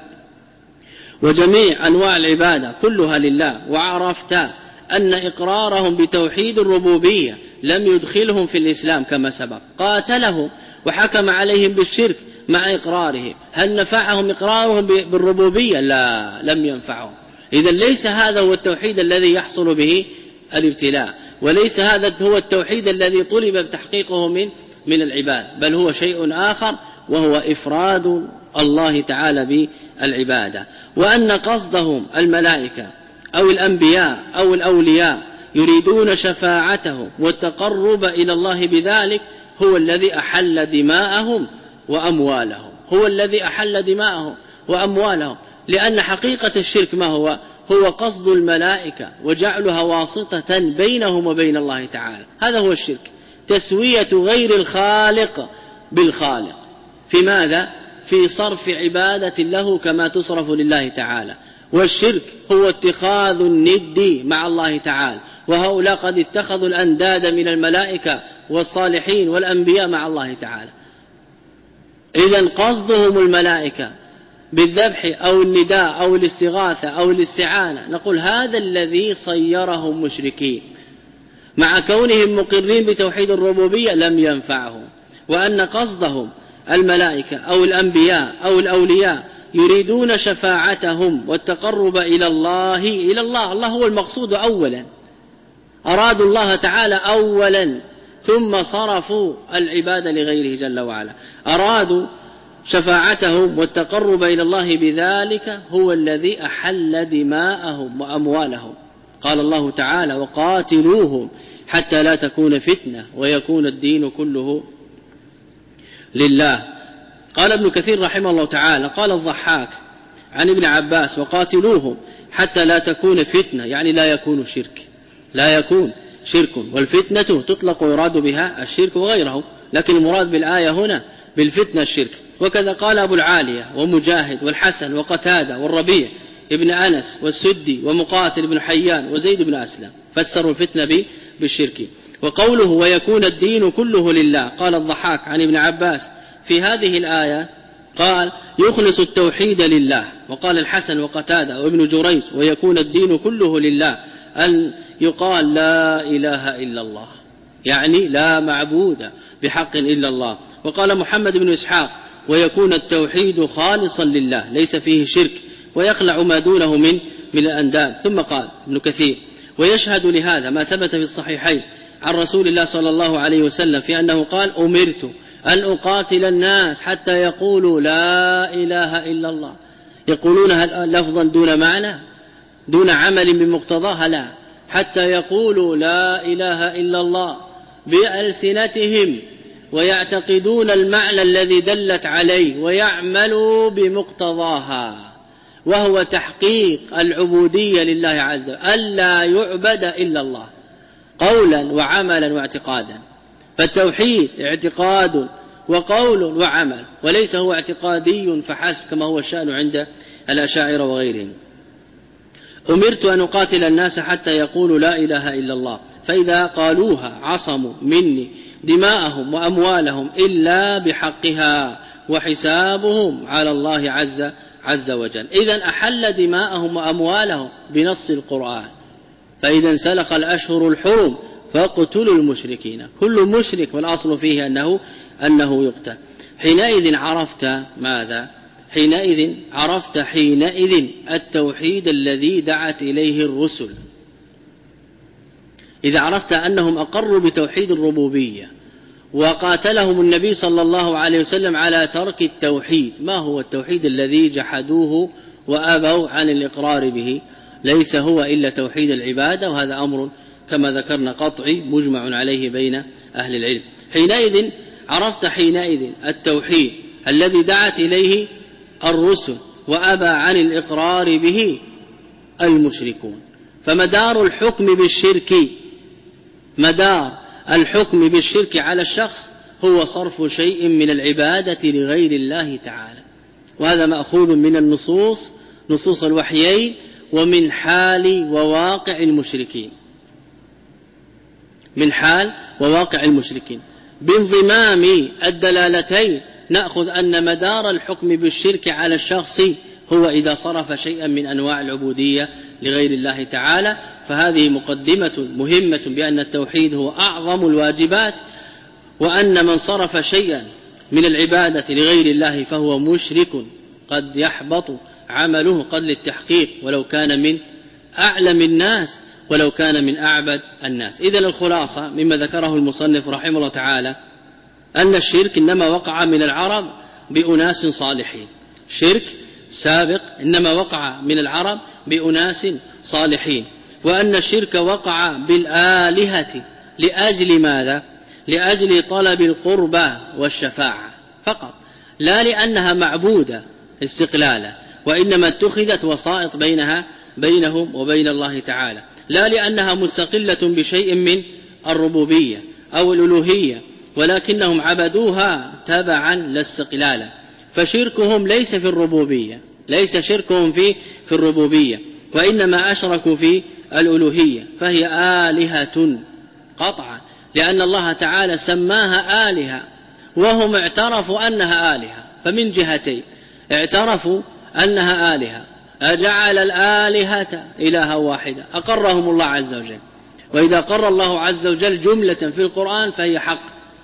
وجميع أنواع العبادة كلها لله. وعرفت أن إقرارهم بتوحيد الربوبية لم يدخلهم في الإسلام كما سبق، قاتلهم وحكم عليهم بالشرك مع إقرارهم. هل نفعهم إقرارهم بالربوبية؟ لا، لم ينفعهم. إذن ليس هذا هو التوحيد الذي يحصل به الابتلاء، وليس هذا هو التوحيد الذي طلب تحقيقه من من العباد، بل هو شيء آخر، وهو إفراد الله تعالى بالعبادة. وأن قصدهم الملائكة أو الأنبياء أو الأولياء يريدون شفاعتهم والتقرب إلى الله بذلك هو الذي أحل دماءهم وأموالهم، هو الذي أحل دماءهم وأموالهم. لأن حقيقة الشرك ما هو؟ هو قصد الملائكة وجعلها واسطة بينهم وبين الله تعالى، هذا هو الشرك، تسوية غير الخالق بالخالق. في ماذا؟ في صرف عبادة له كما تصرف لله تعالى. والشرك هو اتخاذ الند مع الله تعالى، وهؤلاء قد اتخذوا الأنداد من الملائكة والصالحين والأنبياء مع الله تعالى. إذن قصدهم الملائكة بالذبح أو النداء أو الاستغاثة أو الاستعانة، نقول هذا الذي صيرهم مشركين، مع كونهم مقرين بتوحيد الربوبية لم ينفعهم. وأن قصدهم الملائكة أو الأنبياء أو الأولياء يريدون شفاعتهم والتقرب إلى الله إلى الله الله هو المقصود أولا، أرادوا الله تعالى أولا ثم صرفوا العبادة لغيره جل وعلا. أرادوا شفاعتهم والتقرب إلى الله بذلك هو الذي أحل دماءهم وأموالهم. قال الله تعالى: وقاتلوهم حتى لا تكون فتنة ويكون الدين كله لله. قال ابن كثير رحمه الله تعالى: قال الضحاك عن ابن عباس: وقاتلوهم حتى لا تكون فتنة، يعني لا يكون شرك، لا يكون شرك. والفتنة تطلق ويراد بها الشرك وغيره، لكن المراد بالآية هنا بالفتنة الشرك. وكذا قال أبو العالية ومجاهد والحسن وقتادة والربيع ابن أنس والسدي ومقاتل بن حيان وزيد بن أسلم، فسروا الفتنة بالشرك. وقوله: ويكون الدين كله لله، قال الضحاك عن ابن عباس في هذه الآية قال: يخلص التوحيد لله. وقال الحسن وقتادة وابن جريج: ويكون الدين كله لله، أن يقال لا إله إلا الله، يعني لا معبود بحق إلا الله. وقال محمد بن إسحاق: ويكون التوحيد خالصا لله ليس فيه شرك، ويخلع ما دونه من من الأنداد. ثم قال ابن كثير: ويشهد لهذا ما ثبت في الصحيحين عن رسول الله صلى الله عليه وسلم في أنه قال: أمرت أن أقاتل الناس حتى يقولوا لا إله إلا الله. يقولونها لفظا دون معنى دون عمل بمقتضاها؟ لا، حتى يقولوا لا إله إلا الله بألسنتهم ويعتقدون المعنى الذي دلت عليه ويعملوا بمقتضاها، وهو تحقيق العبودية لله عز وجل، ألا يعبد إلا الله. قولا وعملا واعتقادا. فالتوحيد اعتقاد وقول وعمل، وليس هو اعتقادي فحسب كما هو الشأن عند الأشاعرة وغيرهم. أمرت أن أقاتل الناس حتى يقولوا لا إله إلا الله، فإذا قالوها عصموا مني دماءهم وأموالهم إلا بحقها وحسابهم على الله عز عز وجل. إذن أحل دماءهم وأموالهم بنص القرآن. فإذا انسلخ الأشهر الحرم فاقتلوا المشركين، كل مشرك والأصل فيه أنه أنه يقتل. حينئذ عرفت ماذا؟ حينئذ عرفت حينئذ التوحيد الذي دعت إليه الرسل. إذا عرفت أنهم أقروا بتوحيد الربوبية وقاتلهم النبي صلى الله عليه وسلم على ترك التوحيد. ما هو التوحيد الذي جحدوه وأبوا عن الإقرار به؟ ليس هو إلا توحيد العبادة، وهذا أمر كما ذكرنا قطعي مجمع عليه بين أهل العلم. حينئذ عرفت حينئذ التوحيد الذي دعت إليه الرسل وأبى عن الإقرار به المشركون. فمدار الحكم بالشرك مدار الحكم بالشرك على الشخص هو صرف شيء من العبادة لغير الله تعالى، وهذا مأخوذ من النصوص نصوص الوحيين ومن حال وواقع المشركين من حال وواقع المشركين. بانضمام الدلالتين نأخذ أن مدار الحكم بالشرك على الشخص هو إذا صرف شيئا من أنواع العبودية لغير الله تعالى. فهذه مقدمة مهمة بأن التوحيد هو أعظم الواجبات، وأن من صرف شيئا من العبادة لغير الله فهو مشرك قد يحبط عمله قد للتحقيق، ولو كان من أعلم الناس ولو كان من أعبد الناس. إذن الخلاصة مما ذكره المصنف رحمه الله تعالى أن الشرك إنما وقع من العرب بأناس صالحين. شرك سابق إنما وقع من العرب بأناس صالحين، وأن الشرك وقع بالآلهة لأجل ماذا؟ لأجل طلب القربى والشفاعة فقط، لا لأنها معبودة استقلالا، وإنما اتخذت وسائط بينها بينهم وبين الله تعالى، لا لأنها مستقلة بشيء من الربوبية أو الألوهية، ولكنهم عبدوها تبعا لا استقلالا. فشركهم ليس في الربوبية ليس شركهم في في الربوبية وإنما أشركوا في الألوهية، فهي آلهة قطعا، لأن الله تعالى سماها آلهة وهم اعترفوا أنها آلهة. فمن جهتين اعترفوا أنها آلهة، أجعل الآلهة إلها واحدة، أقرهم الله عز وجل. وإذا قر الله عز وجل جملة في القرآن فهي حق،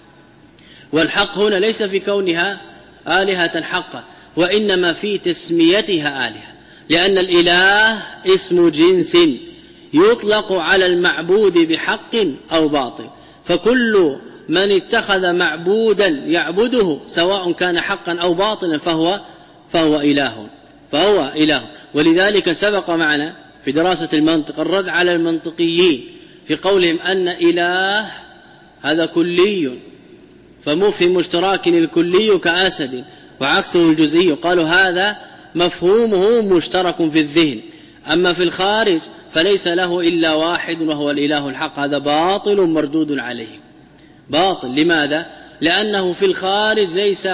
والحق هنا ليس في كونها آلهة حقا، وإنما في تسميتها آلهة، لأن الإله اسم جنس يطلق على المعبود بحق أو باطل، فكل من اتخذ معبودا يعبده سواء كان حقا أو باطلا فهو فهو إله فهو إله. ولذلك سبق معنا في دراسة المنطق الرد على المنطقيين في قولهم أن إله هذا كلي، فمفهم اشتراك الكلي كأسد وعكسه الجزئي، قالوا هذا مفهومه مشترك في الذهن، أما في الخارج فليس له إلا واحد وهو الإله الحق. هذا باطل مردود عليه، باطل. لماذا؟ لأنه في الخارج ليس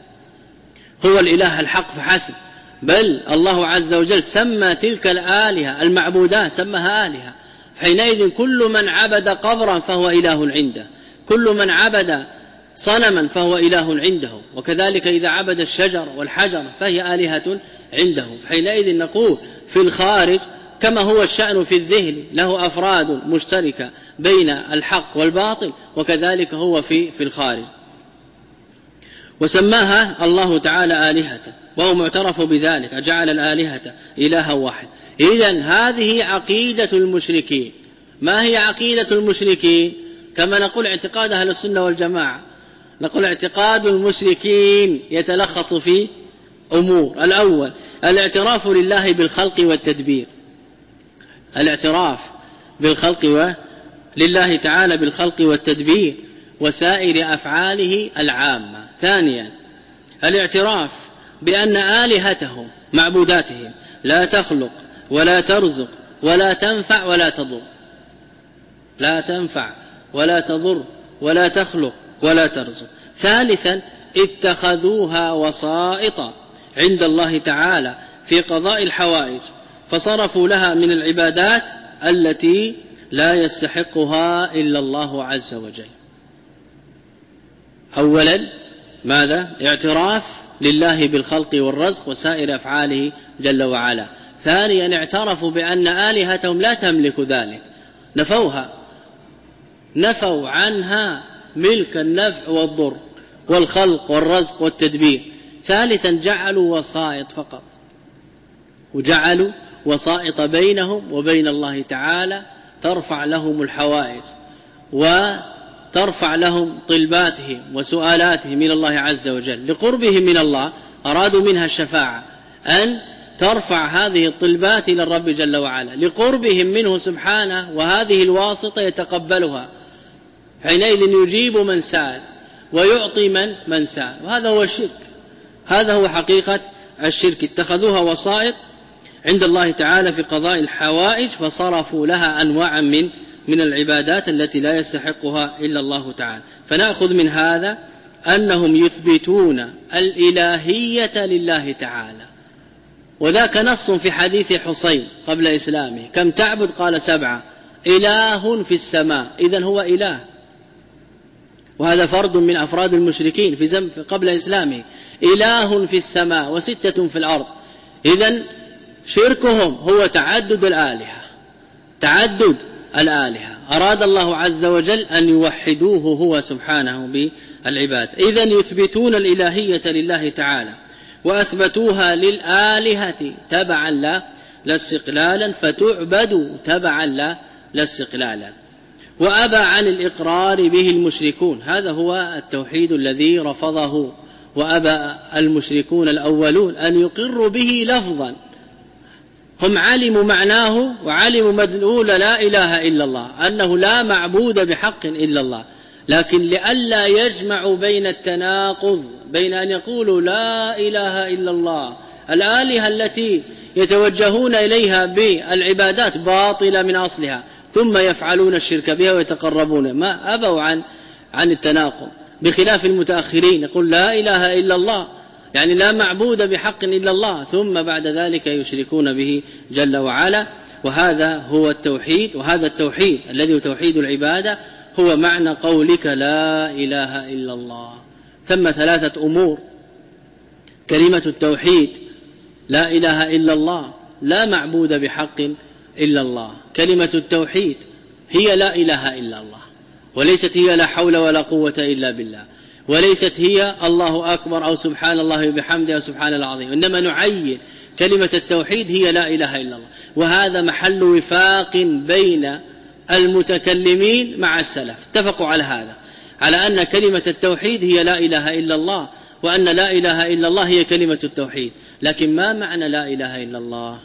هو الإله الحق فحسب، بل الله عز وجل سمى تلك الآلهة المعبودات سمها آلهة. حينئذ كل من عبد قبرا فهو إله عنده، كل من عبد صنما فهو إله عنده، وكذلك إذا عبد الشجر والحجر فهي آلهة عنده. حينئذ نقول في الخارج كما هو الشأن في الذهن له أفراد مشتركة بين الحق والباطل، وكذلك هو في في الخارج. وسماها الله تعالى آلهة وهو معترف بذلك، جعل الآلهة إلها واحد. إذن هذه عقيدة المشركين. ما هي عقيدة المشركين؟ كما نقول اعتقاد أهل السنة والجماعة، نقول اعتقاد المشركين يتلخص في أمور. الأول الاعتراف لله بالخلق والتدبير، الاعتراف بالخلق لله تعالى بالخلق والتدبير وسائر أفعاله العامة. ثانيا الاعتراف بأن آلهتهم معبوداتهم لا تخلق ولا ترزق ولا تنفع ولا تضر، لا تنفع ولا تضر ولا تخلق ولا ترزق. ثالثا اتخذوها وسائط عند الله تعالى في قضاء الحوائج فصرفوا لها من العبادات التي لا يستحقها إلا الله عز وجل. أولا ماذا؟ اعتراف لله بالخلق والرزق وسائر أفعاله جل وعلا. ثانيا اعترفوا بأن آلهتهم لا تملك ذلك، نفوها، نفوا عنها ملك النفع والضر والخلق والرزق والتدبير. ثالثا جعلوا وسائط فقط، وجعلوا وسائط بينهم وبين الله تعالى ترفع لهم الحوائج وترفع لهم طلباتهم وسؤالاتهم من الله عز وجل. لقربهم من الله أرادوا منها الشفاعة، أن ترفع هذه الطلبات إلى الرب جل وعلا لقربهم منه سبحانه، وهذه الواسطة يتقبلها، حينئذ يجيب من سأل ويعطي من من سأل. وهذا هو الشرك، هذا هو حقيقة الشرك. اتخذوها وسائط عند الله تعالى في قضاء الحوائج فصرفوا لها أنواعا من من العبادات التي لا يستحقها إلا الله تعالى. فنأخذ من هذا أنهم يثبتون الإلهية لله تعالى، وذاك نص في حديث حسين قبل إسلامه: كم تعبد؟ قال سبعة. إله في السماء، إذن هو إله، وهذا فرد من أفراد المشركين في زمن قبل إسلامه. إله في السماء وستة في الأرض، إذن شركهم هو تعدد الآلهة، تعدد الآلهة. أراد الله عز وجل أن يوحدوه هو سبحانه بالعبادة. إذن يثبتون الإلهية لله تعالى وأثبتوها للآلهة تبعا لا لا استقلالا، فتعبد تبعا لا لا استقلالا. وأبى عن الإقرار به المشركون، هذا هو التوحيد الذي رفضه، وأبى المشركون الأولون أن يقروا به لفظا. هم علموا معناه وعلموا مدلول لا إله إلا الله، أنه لا معبود بحق إلا الله، لكن لئلا يجمعوا بين التناقض بين أن يقولوا لا إله إلا الله، الآلهة التي يتوجهون إليها بالعبادات باطلة من أصلها، ثم يفعلون الشرك بها ويتقربون، ما أبوا عن عن التناقض. بخلاف المتأخرين يقول لا إله إلا الله، يعني لا معبود بحق إلا الله، ثم بعد ذلك يشركون به جل وعلا. وهذا هو التوحيد، وهذا التوحيد الذي هو توحيد العبادة هو معنى قولك لا إله إلا الله. ثم ثلاثة أمور: كلمة التوحيد لا إله إلا الله، لا معبود بحق إلا الله. كلمة التوحيد هي لا إله إلا الله، وليست هي لا حول ولا قوة إلا بالله، وليست هي الله أكبر أو سبحان الله وبحمده أو سبحان العظيم، إنما نعين كلمة التوحيد هي لا إله إلا الله. وهذا محل وفاق بين المتكلمين مع السلف، اتفقوا على هذا، على أن كلمة التوحيد هي لا إله إلا الله، وأن لا إله إلا الله هي كلمة التوحيد. لكن ما معنى لا إله إلا الله؟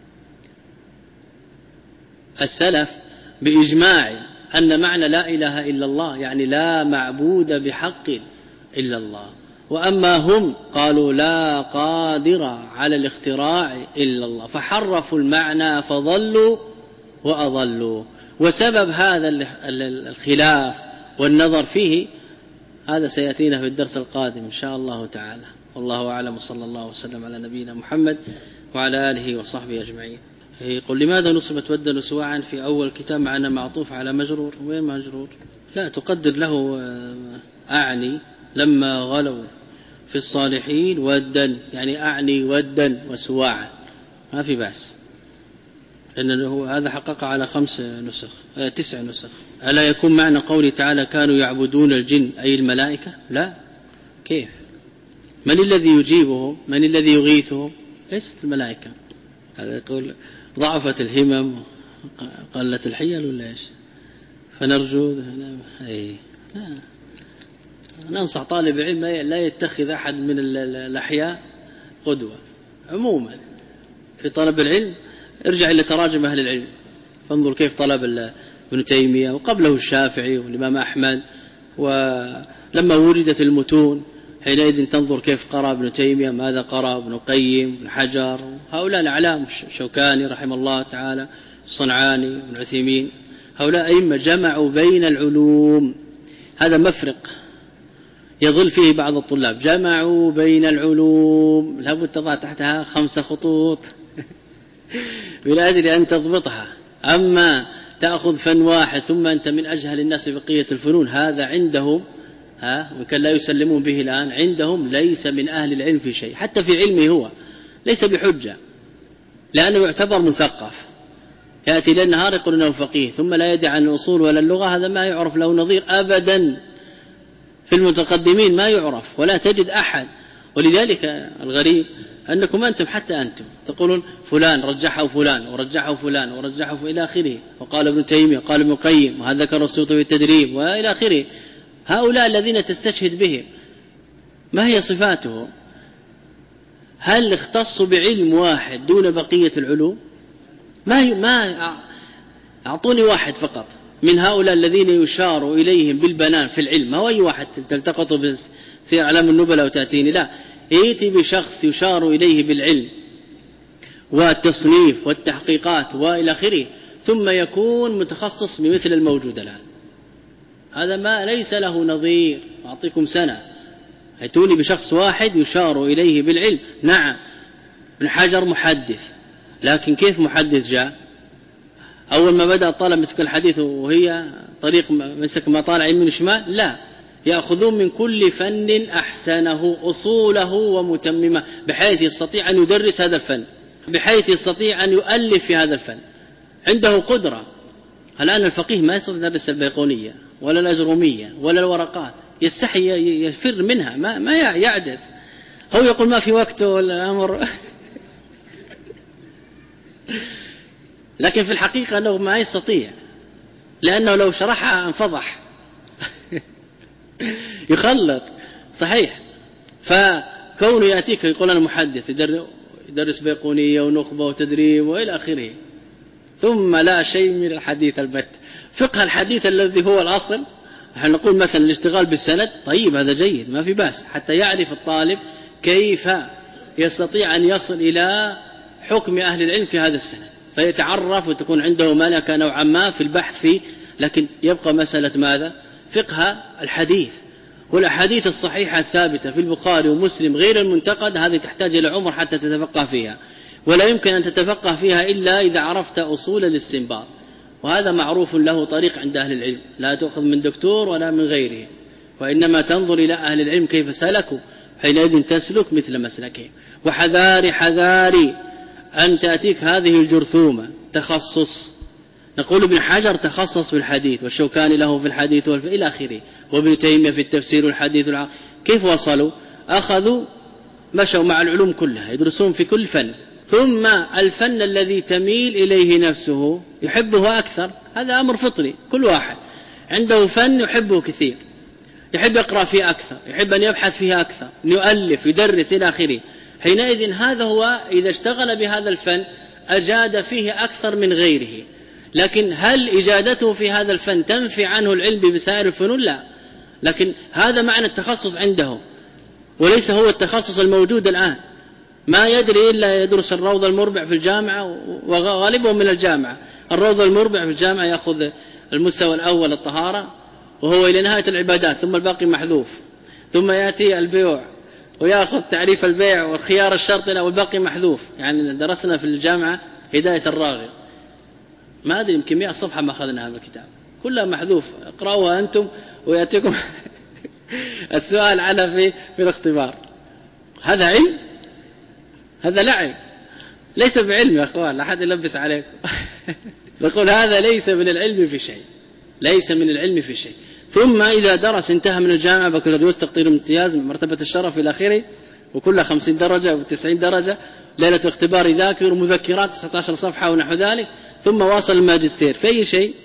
السلف بإجماع أن معنى لا إله إلا الله يعني لا معبود بحق إلا الله. وأما هم قالوا لا قادر على الاختراع إلا الله، فحرفوا المعنى فضلوا وأضلوا. وسبب هذا الخلاف والنظر فيه هذا سيأتينا في الدرس القادم إن شاء الله تعالى. والله أعلم، صلى الله وسلم على نبينا محمد وعلى آله وصحبه أجمعين. يقول: لماذا نصبت ود سواعا في أول كتاب مع أنه معطوف على مجرور؟ وين مجرور؟ لا تقدر له أعني لما غلوا في الصالحين ودا، يعني أعني ودا وسواعا، ما في بأس، لأنه هذا حقق على خمس نسخ آه تسع نسخ. ألا يكون معنى قوله تعالى كانوا يعبدون الجن أي الملائكة؟ لا، كيف؟ من الذي يجيبهم؟ من الذي يغيثهم؟ ليست الملائكة. هذا يقول ضعفت الهمم قلت الحيل ولا ايش؟ فنرجو اي لا. ننصح طالب علم لا يتخذ أحد من الأحياء قدوة عموما في طلب العلم. ارجع إلى تراجم أهل العلم، فانظر كيف طلب ابن تيمية وقبله الشافعي والإمام أحمد، ولما وردت المتون حينئذ تنظر كيف قرأ ابن تيمية، ماذا قرأ ابن قيم، ابن حجر، هؤلاء الأعلام، الشوكاني رحمه الله تعالى، الصنعاني، ابن عثيمين، هؤلاء أئمة جمعوا بين العلوم. هذا مفرق يظل فيه بعض الطلاب، جمعوا بين العلوم، لابد تضع تحتها خمس خطوط من أجل أن تضبطها. أما تأخذ فن واحد ثم أنت من أجهل الناس ببقية الفنون، هذا عندهم ها وكان لا يسلمون به الآن، عندهم ليس من أهل العلم في شيء، حتى في علمه هو ليس بحجة، لأنه يعتبر مثقف. يأتي للنهار يقول أنه فقيه ثم لا يدعي عن الأصول ولا اللغة، هذا ما يعرف له نظير أبدا في المتقدمين، ما يعرف ولا تجد أحد. ولذلك الغريب أنكم أنتم حتى أنتم تقولون فلان رجحه فلان ورجحه فلان ورجحه إلى آخره، وقال ابن تيمية قال ابن القيم وهذا ذكر السيوطي في التدريب وإلى آخره. هؤلاء الذين تستشهد بهم ما هي صفاتهم؟ هل اختصوا بعلم واحد دون بقية العلوم؟ ما ما أعطوني واحد فقط من هؤلاء الذين يشار إليهم بالبنان في العلم، ما هو أي واحد تلتقطوا بسير أعلام النبلاء وتأتيني، لا، يأتي بشخص يشار إليه بالعلم والتصنيف والتحقيقات وإلى آخره، ثم يكون متخصص بمثل الموجود الآن. هذا ما ليس له نظير. أعطيكم سنة أتوني بشخص واحد يشار إليه بالعلم. نعم ابن حجر محدث، لكن كيف محدث جاء؟ أول ما بدأ الطالب مسك الحديث وهي طريق مسك ما طالع يمين وشمال، لا، يأخذون من كل فن أحسنه أصوله ومتممه، بحيث يستطيع أن يدرس هذا الفن، بحيث يستطيع أن يؤلف في هذا الفن، عنده قدرة. الآن الفقيه ما يستطيع يدرس البيقونية ولا الأجرومية ولا الورقات، يستحي يفر منها، ما, ما يعجز، هو يقول ما في وقت ولا الأمر لكن في الحقيقة أنه ما يستطيع، لأنه لو شرحها انفضح يخلط صحيح. فكونه يأتيك يقول أنا محدث يدرس بيقونية ونخبة وتدريب وإلى آخره، ثم لا شيء من الحديث البت. فقه الحديث الذي هو الأصل، نحن نقول مثلا الاشتغال بالسند، طيب هذا جيد ما في بأس، حتى يعرف الطالب كيف يستطيع أن يصل إلى حكم أهل العلم في هذا السند، فيتعرف وتكون عنده ملكة نوعا ما في البحث فيه. لكن يبقى مسألة ماذا؟ فقه الحديث والأحاديث الصحيحة الثابتة في البخاري ومسلم غير المنتقد، هذه تحتاج إلى عمر حتى تتفقه فيها، ولا يمكن أن تتفقه فيها إلا إذا عرفت أصول الاستنباط، وهذا معروف له طريق عند أهل العلم، لا تأخذ من دكتور ولا من غيره، وإنما تنظر إلى أهل العلم كيف سلكوا، حينئذ تسلك مثل مسلكهم. وحذاري حذاري أن تأتيك هذه الجرثومة تخصص. نقول ابن حجر تخصص في الحديث، والشوكاني له في الحديث إلى آخره، وابن تيمية في التفسير والحديث والعقل. كيف وصلوا؟ أخذوا مشوا مع العلوم كلها، يدرسون في كل فن، ثم الفن الذي تميل إليه نفسه يحبه أكثر. هذا أمر فطري، كل واحد عنده فن يحبه كثير، يحب يقرأ فيه أكثر، يحب أن يبحث فيه أكثر، يؤلف يدرس إلى آخره. حينئذ هذا هو إذا اشتغل بهذا الفن أجاد فيه أكثر من غيره. لكن هل إجادته في هذا الفن تنفي عنه العلم بسائر الفنون؟ لا، لكن هذا معنى التخصص عنده، وليس هو التخصص الموجود الآن. ما يدري إلا يدرس الروض المربع في الجامعة، وغالبهم من الجامعة الروض المربع في الجامعة يأخذ المستوى الأول الطهارة وهو إلى نهاية العبادات، ثم الباقي محذوف، ثم يأتي البيوع ويأخذ تعريف البيع والخيار الشرطي والباقي محذوف. يعني درسنا في الجامعة هداية الراغب، ما أدري يمكن مئة صفحة ما أخذناها من الكتاب، كلها محذوف، اقرأوها أنتم ويأتيكم السؤال على في في الاختبار. هذا علم؟ هذا لعب، ليس بعلم يا أخوان، لا أحد يلبس عليكم نقول هذا ليس من العلم في شيء، ليس من العلم في شيء. ثم إذا درس انتهى من الجامعة بكالوريوس تقدير امتياز من مرتبة الشرف إلى آخره، وكلها خمسين درجة وتسعين درجة، ليلة الاختبار ذاكر ومذكرات تسعة عشر صفحة ونحو ذلك، ثم واصل الماجستير في أي شيء؟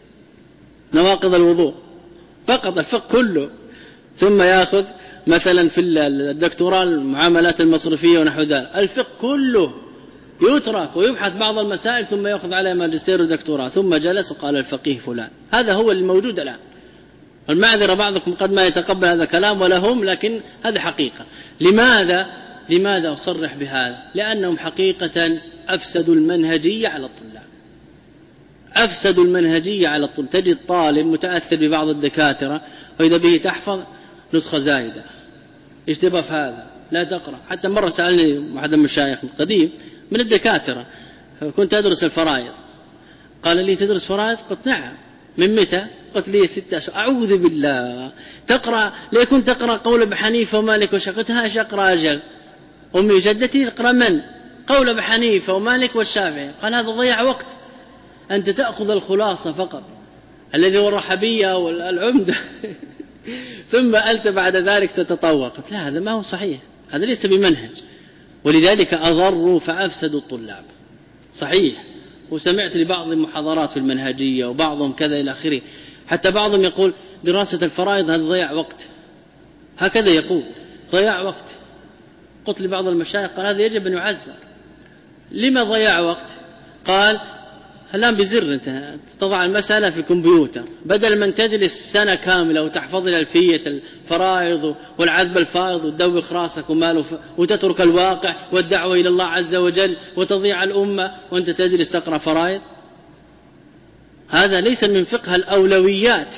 نواقض الوضوء فقط، الفقه كله. ثم يأخذ مثلا في الدكتوراه المعاملات المصرفية ونحو ذلك، الفقه كله يترك ويبحث بعض المسائل، ثم يأخذ عليه ماجستير ودكتوراه، ثم جلس وقال الفقيه فلان. هذا هو الموجود الآن. المعذرة بعضكم قد ما يتقبل هذا كلام ولا هم، لكن هذا حقيقة. لماذا لماذا أصرح بهذا؟ لأنهم حقيقة أفسدوا المنهجية على الطلاب، أفسدوا المنهجية على الطلاب. تجد طالب متأثر ببعض الدكاترة وإذا به تحفظ نسخة زايدة، إيش تبغى في هذا؟ لا تقرأ. حتى مرة سألني أحد المشايخ القديم من الدكاترة، كنت أدرس الفرائض، قال لي تدرس فرائض؟ قلت نعم. من متى؟ قلت لي ستة أشهر. أعوذ بالله، تقرأ ليه؟ كنت تقرأ قول أبي حنيفة ومالك والشافعي. قلت هاش أقرأ أجل، أمي جدتي اقرأ من؟ قول أبي حنيفة ومالك والشافعي. قال هذا ضيع وقت، أنت تأخذ الخلاصة فقط الذي هو الرحبية والعمدة ثم أنت بعد ذلك تتطور. قلت لا، هذا ما هو صحيح، هذا ليس بمنهج، ولذلك أضروا فأفسدوا الطلاب. صحيح، وسمعت لبعض المحاضرات في المنهجية وبعضهم كذا إلى آخره، حتى بعضهم يقول دراسة الفرائض هذا ضيع وقت، هكذا يقول ضياع وقت. قلت لبعض المشايخ قال هذا يجب أن يعزر. لما ضياع وقت؟ قال الآن بزر أنت تضع المسألة في الكمبيوتر، بدل من تجلس سنة كاملة وتحفظ الألفية الفرائض والعذب الفائض وتدوخ راسك وماله وتترك الواقع والدعوة إلى الله عز وجل وتضيع الأمة وأنت تجلس تقرأ فرائض. هذا ليس من فقه الأولويات.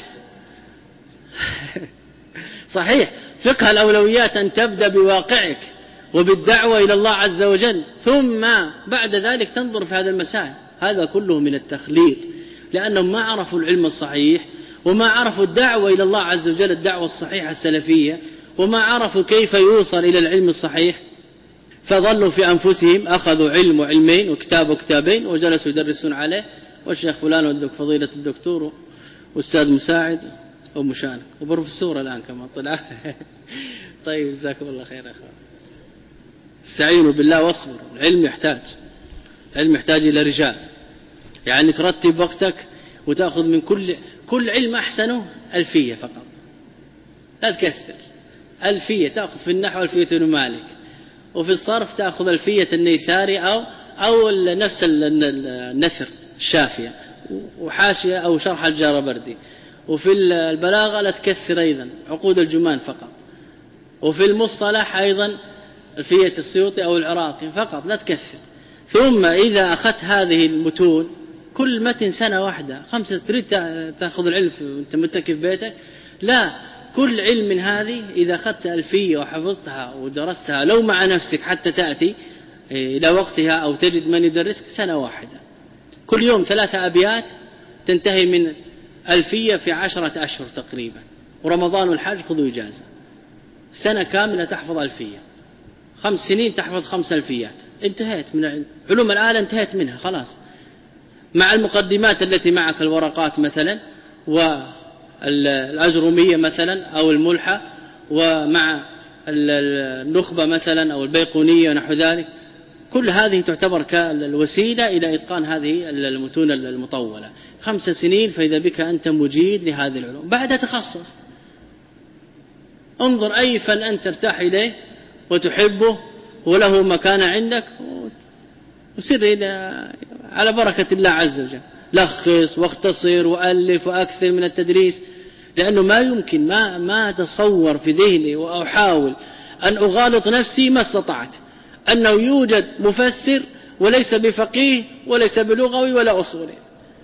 صحيح، فقه الأولويات أن تبدأ بواقعك وبالدعوة إلى الله عز وجل، ثم بعد ذلك تنظر في هذا المسائل. هذا كله من التخليط، لأنهم ما عرفوا العلم الصحيح وما عرفوا الدعوة إلى الله عز وجل، الدعوة الصحيحة السلفية، وما عرفوا كيف يوصل إلى العلم الصحيح، فظلوا في أنفسهم أخذوا علم وعلمين وكتاب وكتابين وجلسوا يدرسون عليه، والشيخ فلان والدك فضيلة الدكتور والأستاذ مساعد ومشانك وبروفيسور الآن كما طلع. طيب جزاكم الله خير يا أخوان. استعينوا بالله واصبروا. العلم يحتاج علم يحتاج إلى رجال، يعني ترتب وقتك وتأخذ من كل كل علم أحسنه ألفية فقط، لا تكثر. ألفية تأخذ في النحو ألفية ابن مالك، وفي الصرف تأخذ ألفية النيساري أو أو نفس النثر الشافية وحاشية أو شرح الجاربردي، وفي البلاغة لا تكثر أيضا عقود الجمان فقط، وفي المصطلح أيضا ألفية السيوطي أو العراقي فقط، لا تكثر. ثم إذا أخذت هذه المتون كل متن سنة واحدة خمسة، تريد تأخذ العلم وأنت متكف بيتك؟ لا، كل علم من هذه إذا أخذت ألفية وحفظتها ودرستها لو مع نفسك حتى تأتي إلى وقتها أو تجد من يدرسك، سنة واحدة كل يوم ثلاثة أبيات تنتهي من ألفية في عشرة أشهر تقريبا، ورمضان والحج خذوا إجازة، سنة كاملة تحفظ ألفية، خمس سنين تحفظ خمس ألفيات، انتهيت من علوم الآلة، انتهيت منها خلاص، مع المقدمات التي معك الورقات مثلا والأجرمية مثلا أو الملحة، ومع النخبة مثلا أو البيقونية ونحو ذلك. كل هذه تعتبر كالوسيلة إلى إتقان هذه المتون المطولة. خمس سنين فإذا بك أنت مجيد لهذه العلوم، بعدها تخصص، انظر أي فن أنت ترتاح إليه وتحبه وله مكان عندك وسر إلى على بركة الله عز وجل. لخص واختصر وألف وأكثر من التدريس، لأنه ما يمكن ما ما تصور في ذهني وأحاول أن أغالط نفسي ما استطعت أنه يوجد مفسر وليس بفقيه وليس بلغوي ولا أصولي،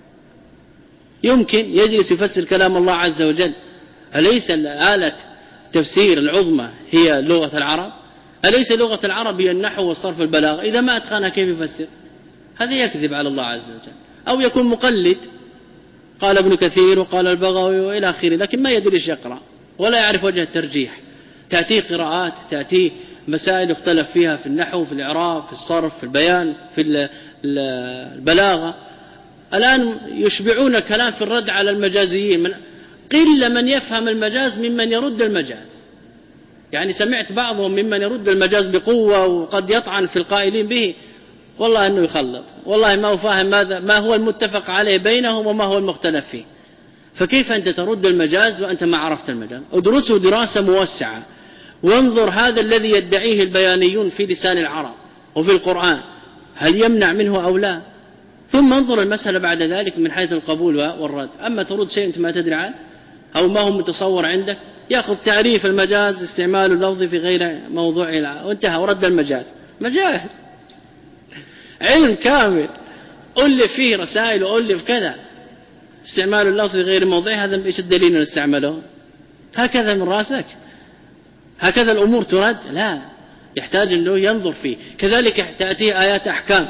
يمكن يجلس يفسر كلام الله عز وجل. أليس آلة تفسير العظمى هي لغة العرب؟ أليس لغة العرب هي النحو والصرف والبلاغة؟ إذا ما أتقنها كيف يفسر؟ هذا يكذب على الله عز وجل، أو يكون مقلد، قال ابن كثير وقال البغوي وإلى آخره، لكن ما يدري ايش يقرأ ولا يعرف وجه الترجيح. تأتيه قراءات، تأتيه مسائل اختلف فيها في النحو، في الإعراب، في الصرف، في البيان، في البلاغة. الآن يشبعون الكلام في الرد على المجازيين، من قل من يفهم المجاز ممن يرد المجاز. يعني سمعت بعضهم ممن يرد المجاز بقوة وقد يطعن في القائلين به، والله أنه يخلط، والله ما هو فاهم ماذا ما هو المتفق عليه بينهم وما هو المختلف فيه. فكيف أنت ترد المجاز وأنت ما عرفت المجاز؟ ادرسوا دراسة موسعة وانظر هذا الذي يدعيه البيانيون في لسان العرب وفي القرآن هل يمنع منه أو لا، ثم انظر المسألة بعد ذلك من حيث القبول والرد. أما ترد شيء أنت ما تدري عنه أو ما هو متصور عندك، يأخذ تعريف المجاز استعمال اللفظ في غير موضوعه وانتهى ورد المجاز. مجاز علم كامل ألف فيه رسائل وألف كذا. استعمال اللفظ في غير موضعه هذا ايش الدليل أن استعمله؟ هكذا من راسك هكذا الأمور ترد؟ لا، يحتاج أنه ينظر فيه. كذلك تأتيه آيات أحكام،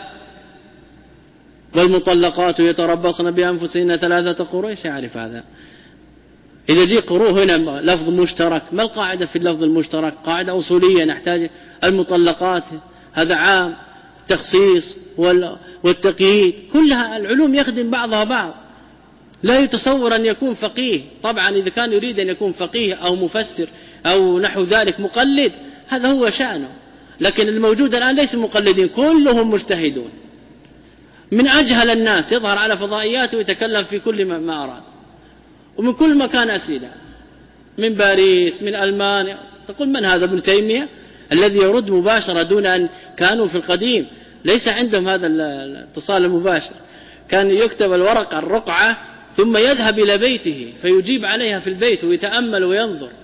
والمطلقات يتربصن بأنفسهن ثلاثة قروء، ايش يعرف هذا؟ إذا جي قروء هنا لفظ مشترك، ما القاعدة في اللفظ المشترك؟ قاعدة أصولية نحتاج. المطلقات هذا عام، التخصيص والتقييد كلها العلوم يخدم بعضها بعض. لا يتصور أن يكون فقيه، طبعا إذا كان يريد أن يكون فقيه أو مفسر أو نحو ذلك مقلد هذا هو شأنه، لكن الموجود الآن ليس مقلدين، كلهم مجتهدون. من أجهل الناس يظهر على فضائيات ويتكلم في كل ما أراد، ومن كل مكان أسئلة، من باريس من ألمانيا. تقول من هذا؟ ابن تيمية الذي يرد مباشرة دون أن كانوا في القديم ليس عندهم هذا الاتصال المباشر، كان يكتب الورقة الرقعة ثم يذهب إلى بيته فيجيب عليها في البيت ويتأمل وينظر.